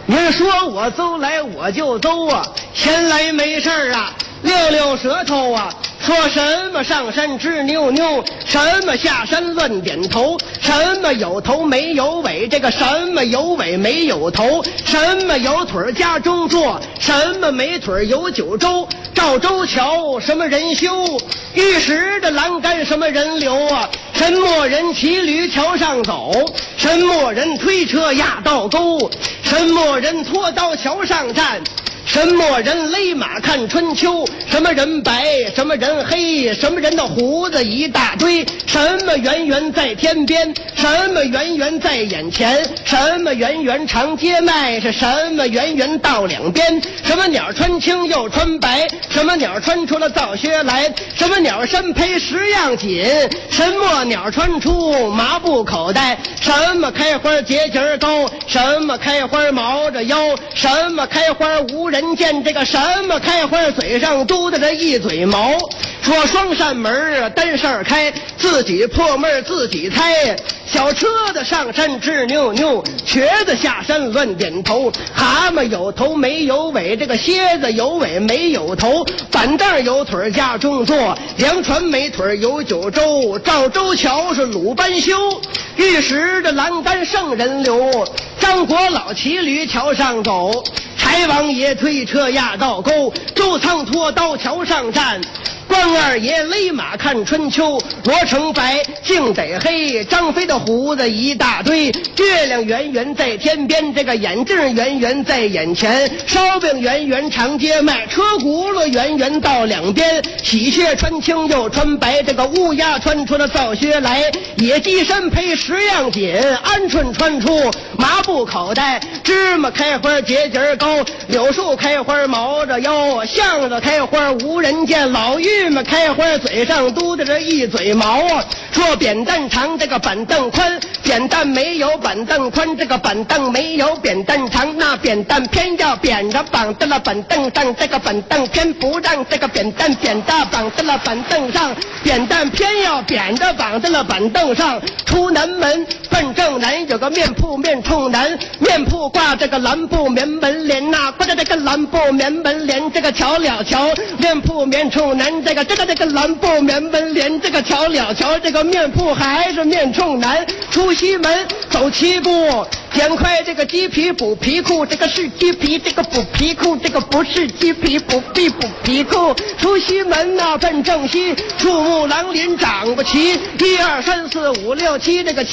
您说我走来我就走啊，闲来没事啊，溜溜舌头啊。说什么上山直扭扭，什么下山乱点头，什么有头没有尾，这个什么有尾没有头，什么有腿家中坐，什么没腿有九州，赵州桥什么人修，玉石的栏杆什么人流啊，什么人骑驴桥上走，什么人推车压道沟，什么人拖刀桥上站，什么人勒马看春秋，什么人白什么人黑，什么人的胡子一大堆，什么圆圆在天边，什么圆圆在眼前，什么圆圆长街迈，是什么圆圆到两边，什么鸟穿青又穿白，什么鸟穿出了皂靴来，什么鸟身披10样锦，什么鸟穿出麻布口袋，什么开花节节高，什么开花毛着腰，什么开花无人见，这个什么开花嘴上嘟的这一嘴毛。说双扇门单扇开，自己破闷自己猜，小车子上山直扭扭，瘸子下山乱点头，蛤蟆有头没有尾，这个蝎子有尾没有头，板凳有腿家中坐，粮船没腿有九州，赵州桥是鲁班修，玉石的栏杆圣人流，张国老骑驴桥上走，柴王爷推车压道沟，周仓拖刀桥上站，关二爷勒马看春秋，罗成白净得黑，张飞的胡子一大堆，月亮圆圆在天边，这个眼镜圆圆在眼前，烧饼圆圆长街卖，车轱辘圆圆到两边，喜鹊穿青又穿白，这个乌鸦穿出了皂靴来，野鸡身披10样锦，鹌鹑穿出麻布口袋，芝麻开花节节高，柳树开花毛着腰，橡子开花无人见，老玉们开花嘴上嘟的这一嘴毛啊。说扁担长，这个板凳宽，扁担没有板凳宽，这个板凳没有扁担长，那扁担偏要扁着绑在了板凳上，这个板凳偏不让这个扁担扁着绑在了板凳上，扁担偏要扁着绑在了板凳上。出南门奔正南，有个面铺面冲南，面铺挂这个蓝布棉门帘呐，挂着这个蓝布棉门帘，这个瞧了瞧，面铺面冲南，这个蓝布棉门帘，这个瞧了瞧，这个面铺还是面冲南。出西门走7步，捡块这个鸡皮补皮裤，这个是鸡皮，这个补皮裤，这个不是鸡皮，不必补皮裤。出西门呐奔正西，树木狼林长不齐，1、2、3、4、5、6、7，这个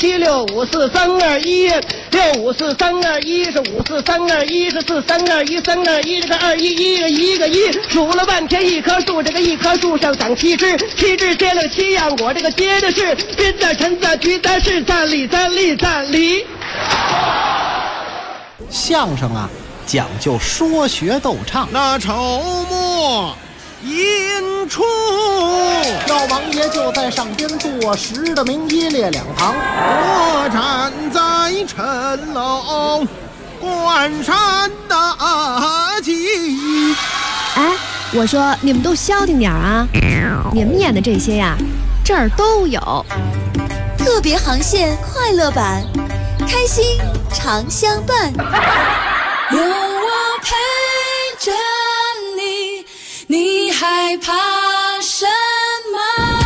7、6、5、4、3、2、1，6、5、4、3、2、1是5、4、3、2、1是4、3、2、1、3、2、1，这个2、1、1个1，数了半天一棵树，这个一棵树上长7枝，7枝结了7样果，这个结的是鞭子、陈子、橘子、是赞礼、赞礼、赞礼。 相声啊，讲究说学逗唱。 那筹末引出， 老王爷就在上边坐，10的名医列两旁， 我站在城楼观山大吉。 哎，我说你们都消停点啊！你们演的这些呀，这儿都有。 特别航线快乐版，开心常相伴。 有我陪着你，你害怕什么？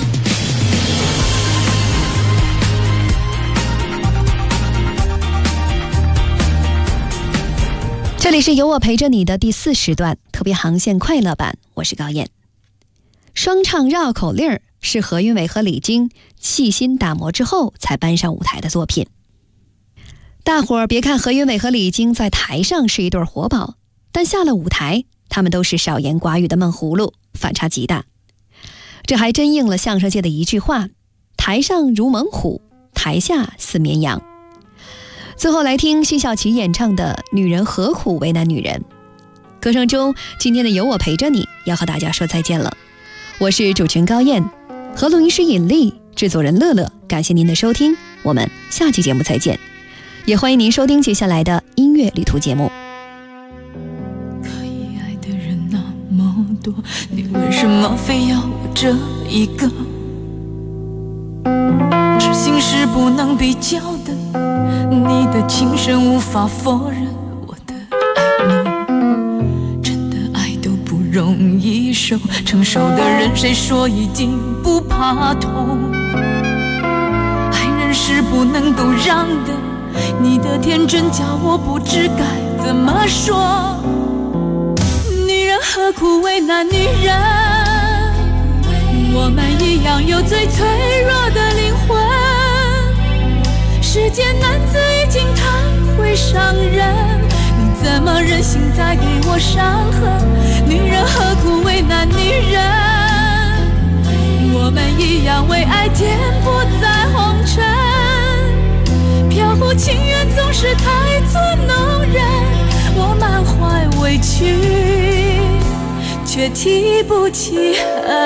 这里是有我陪着你的第4时段特别航线快乐版，我是高燕。双唱绕口令是何云伟和李菁细心打磨之后才搬上舞台的作品。大伙儿别看何云伟和李菁在台上是一对活宝，但下了舞台他们都是少言寡语的闷葫芦，反差极大。这还真应了相声界的一句话，台上如猛虎，台下似绵羊。最后来听辛晓琪演唱的《女人何苦为难女人》。歌声中，今天的有我陪着你要和大家说再见了。我是主持人高燕，和录音师尹丽，制作人乐乐，感谢您的收听，我们下期节目再见。也欢迎您收听接下来的音乐旅途节目。 可以爱的人那么多，你为什么非要我这一个？痴心是不能比较的，你的情深无法否认，我手，成熟的人谁说一定不怕痛？爱人是不能够让的，你的天真叫我不知该怎么说。女人何苦为难女人？我们一样有最脆弱的灵魂。世间男子已经太会伤人，你怎么忍心再给我伤痕？女人何苦为难女人？我们一样为爱颠簸在红尘。飘忽情缘总是太作弄人，我满怀委屈却提不起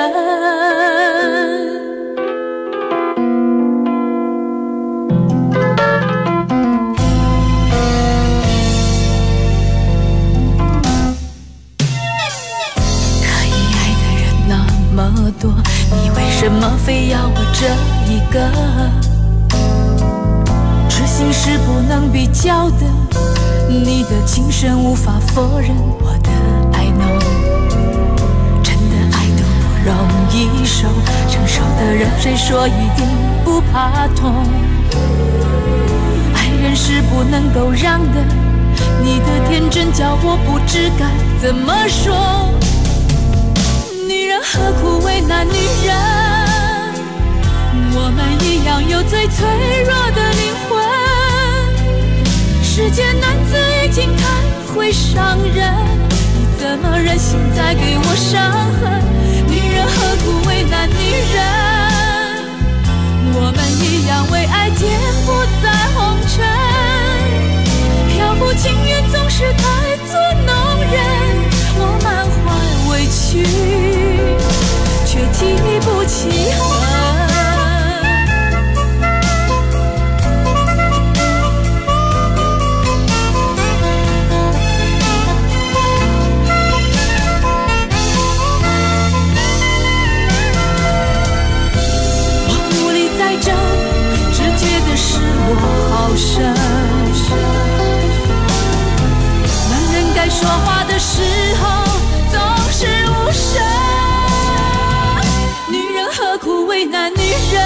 恨。多，你为什么非要我这一个？痴心是不能比较的，你的情深无法否认我的爱浓。真的爱都不容易受，成熟的人谁说一定不怕痛？爱人是不能够让的，你的天真叫我不知该怎么说。何苦为难女人？我们一样有最脆弱的灵魂。世间男子已经太会伤人，你怎么忍心再给我伤痕？女人何苦为难女人？我们一样为爱颠簸在红尘。飘忽情缘总是太作弄人，我满怀委屈却提不起恨。我无力再争，只觉得失落好深。男人该说话的时候总是无声。何苦为难女人？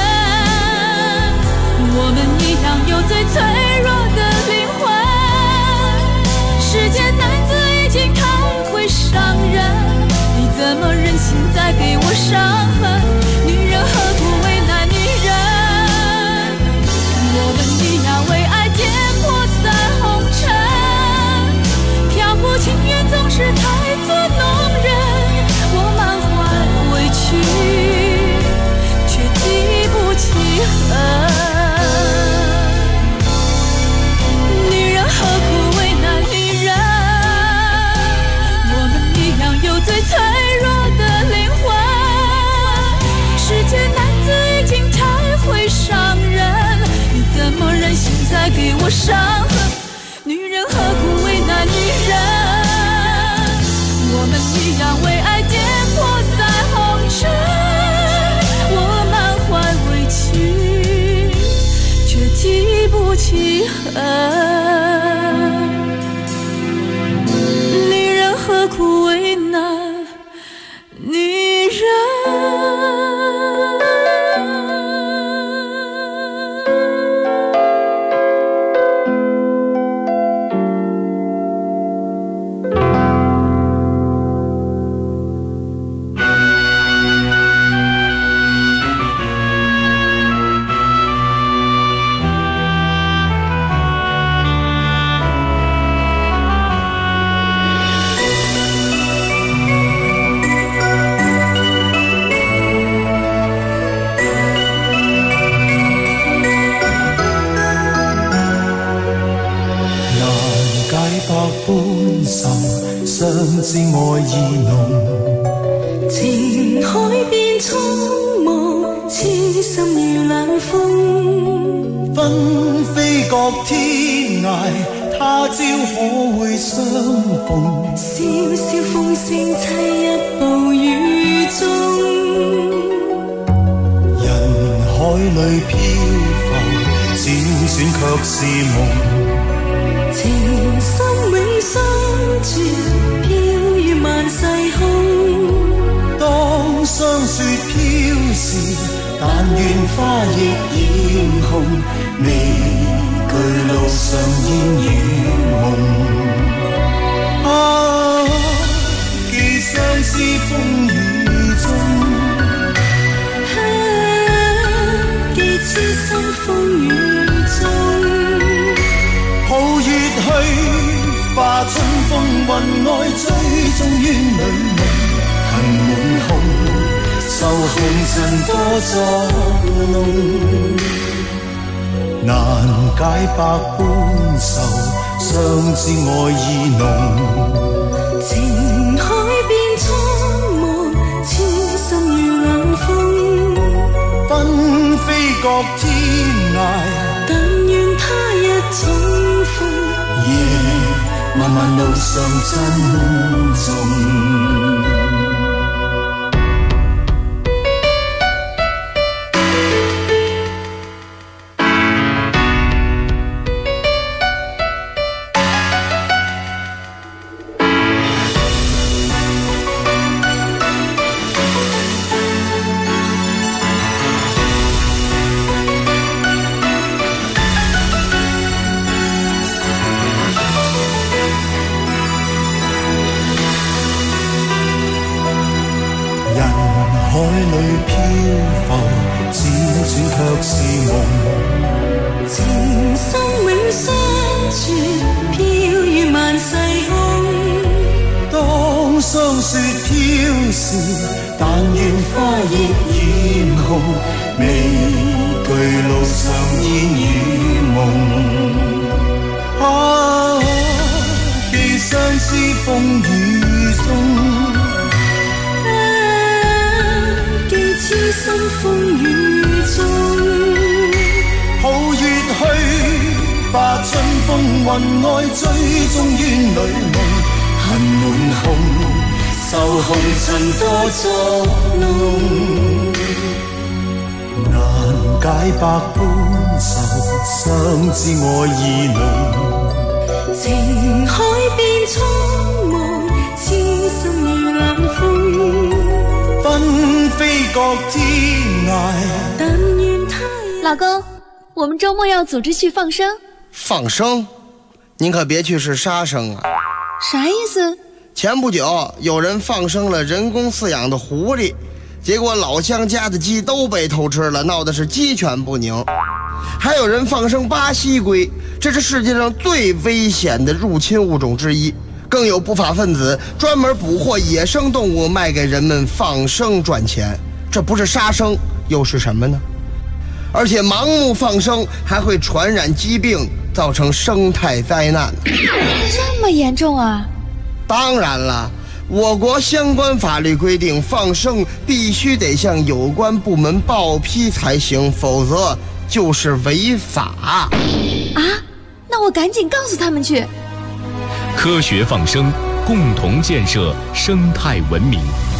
我们一样有最脆弱的灵魂。世间男子已经太会伤人，你怎么忍心再给我伤痕？女人何苦为难女人？我们一样为爱颠簸在红尘。飘忽情缘总是太作弄人，我满怀委屈提不起恨。女人何苦为难女人？我们一样有最脆弱的灵魂。世间男子已经太会伤人，你怎么忍心再给我伤痕？女人何苦为难女人？我们一样为爱颠簸在红尘。却提不起恨。女人何苦为难女人？ 相知愛意濃， 情海變蒼茫，痴心如冷風。 紛飛各天涯，他朝可會相逢？ 蕭蕭風聲凄一暴雨中， 人海裏漂浮，輾轉卻是夢。 情深永相住，飄於萬世空。 事，但願花亦染紅，未懼路上煙與夢。啊，寄相思風雨中，寄痴心風雨中，抱月去，化春風雲外，追蹤於女夢，恨滿胸，受紅塵多作弄，難解百般愁，相知愛意濃， 情海變蒼茫，痴心如冷風， 紛飛各天涯， 但願他日重逢， 夜漫漫路上珍重。海裏漂浮，輾轉卻是夢。 情深永相傳，飄於萬世空。 當霜雪飄時，但願花亦染紅，未懼路上煙與夢。啊，寄相思風雨中。 痴心風雨中， 抱月去，把春風雲外，追蹤於女夢，恨滿胸，受紅塵多作弄，難解百般愁，相知愛意濃， 情海變蒼茫，痴心如冷風， 紛飛各天涯。 老公，我们周末要组织去放生。 放生？您可别去是杀生啊！ 啥意思？ 前不久有人放生了人工饲养的狐狸，结果老乡家的鸡都被偷吃了，闹得是鸡犬不宁。还有人放生巴西龟，这是世界上最危险的入侵物种之一。更有不法分子专门捕获野生动物卖给人们放生赚钱，这不是杀生又是什么呢？而且盲目放生还会传染疾病，造成生态灾难。 这么严重啊？ 当然了，我国相关法律规定，放生必须得向有关部门报批才行，否则就是违法。 啊？那我赶紧告诉他们去。 科学放生，共同建设生态文明。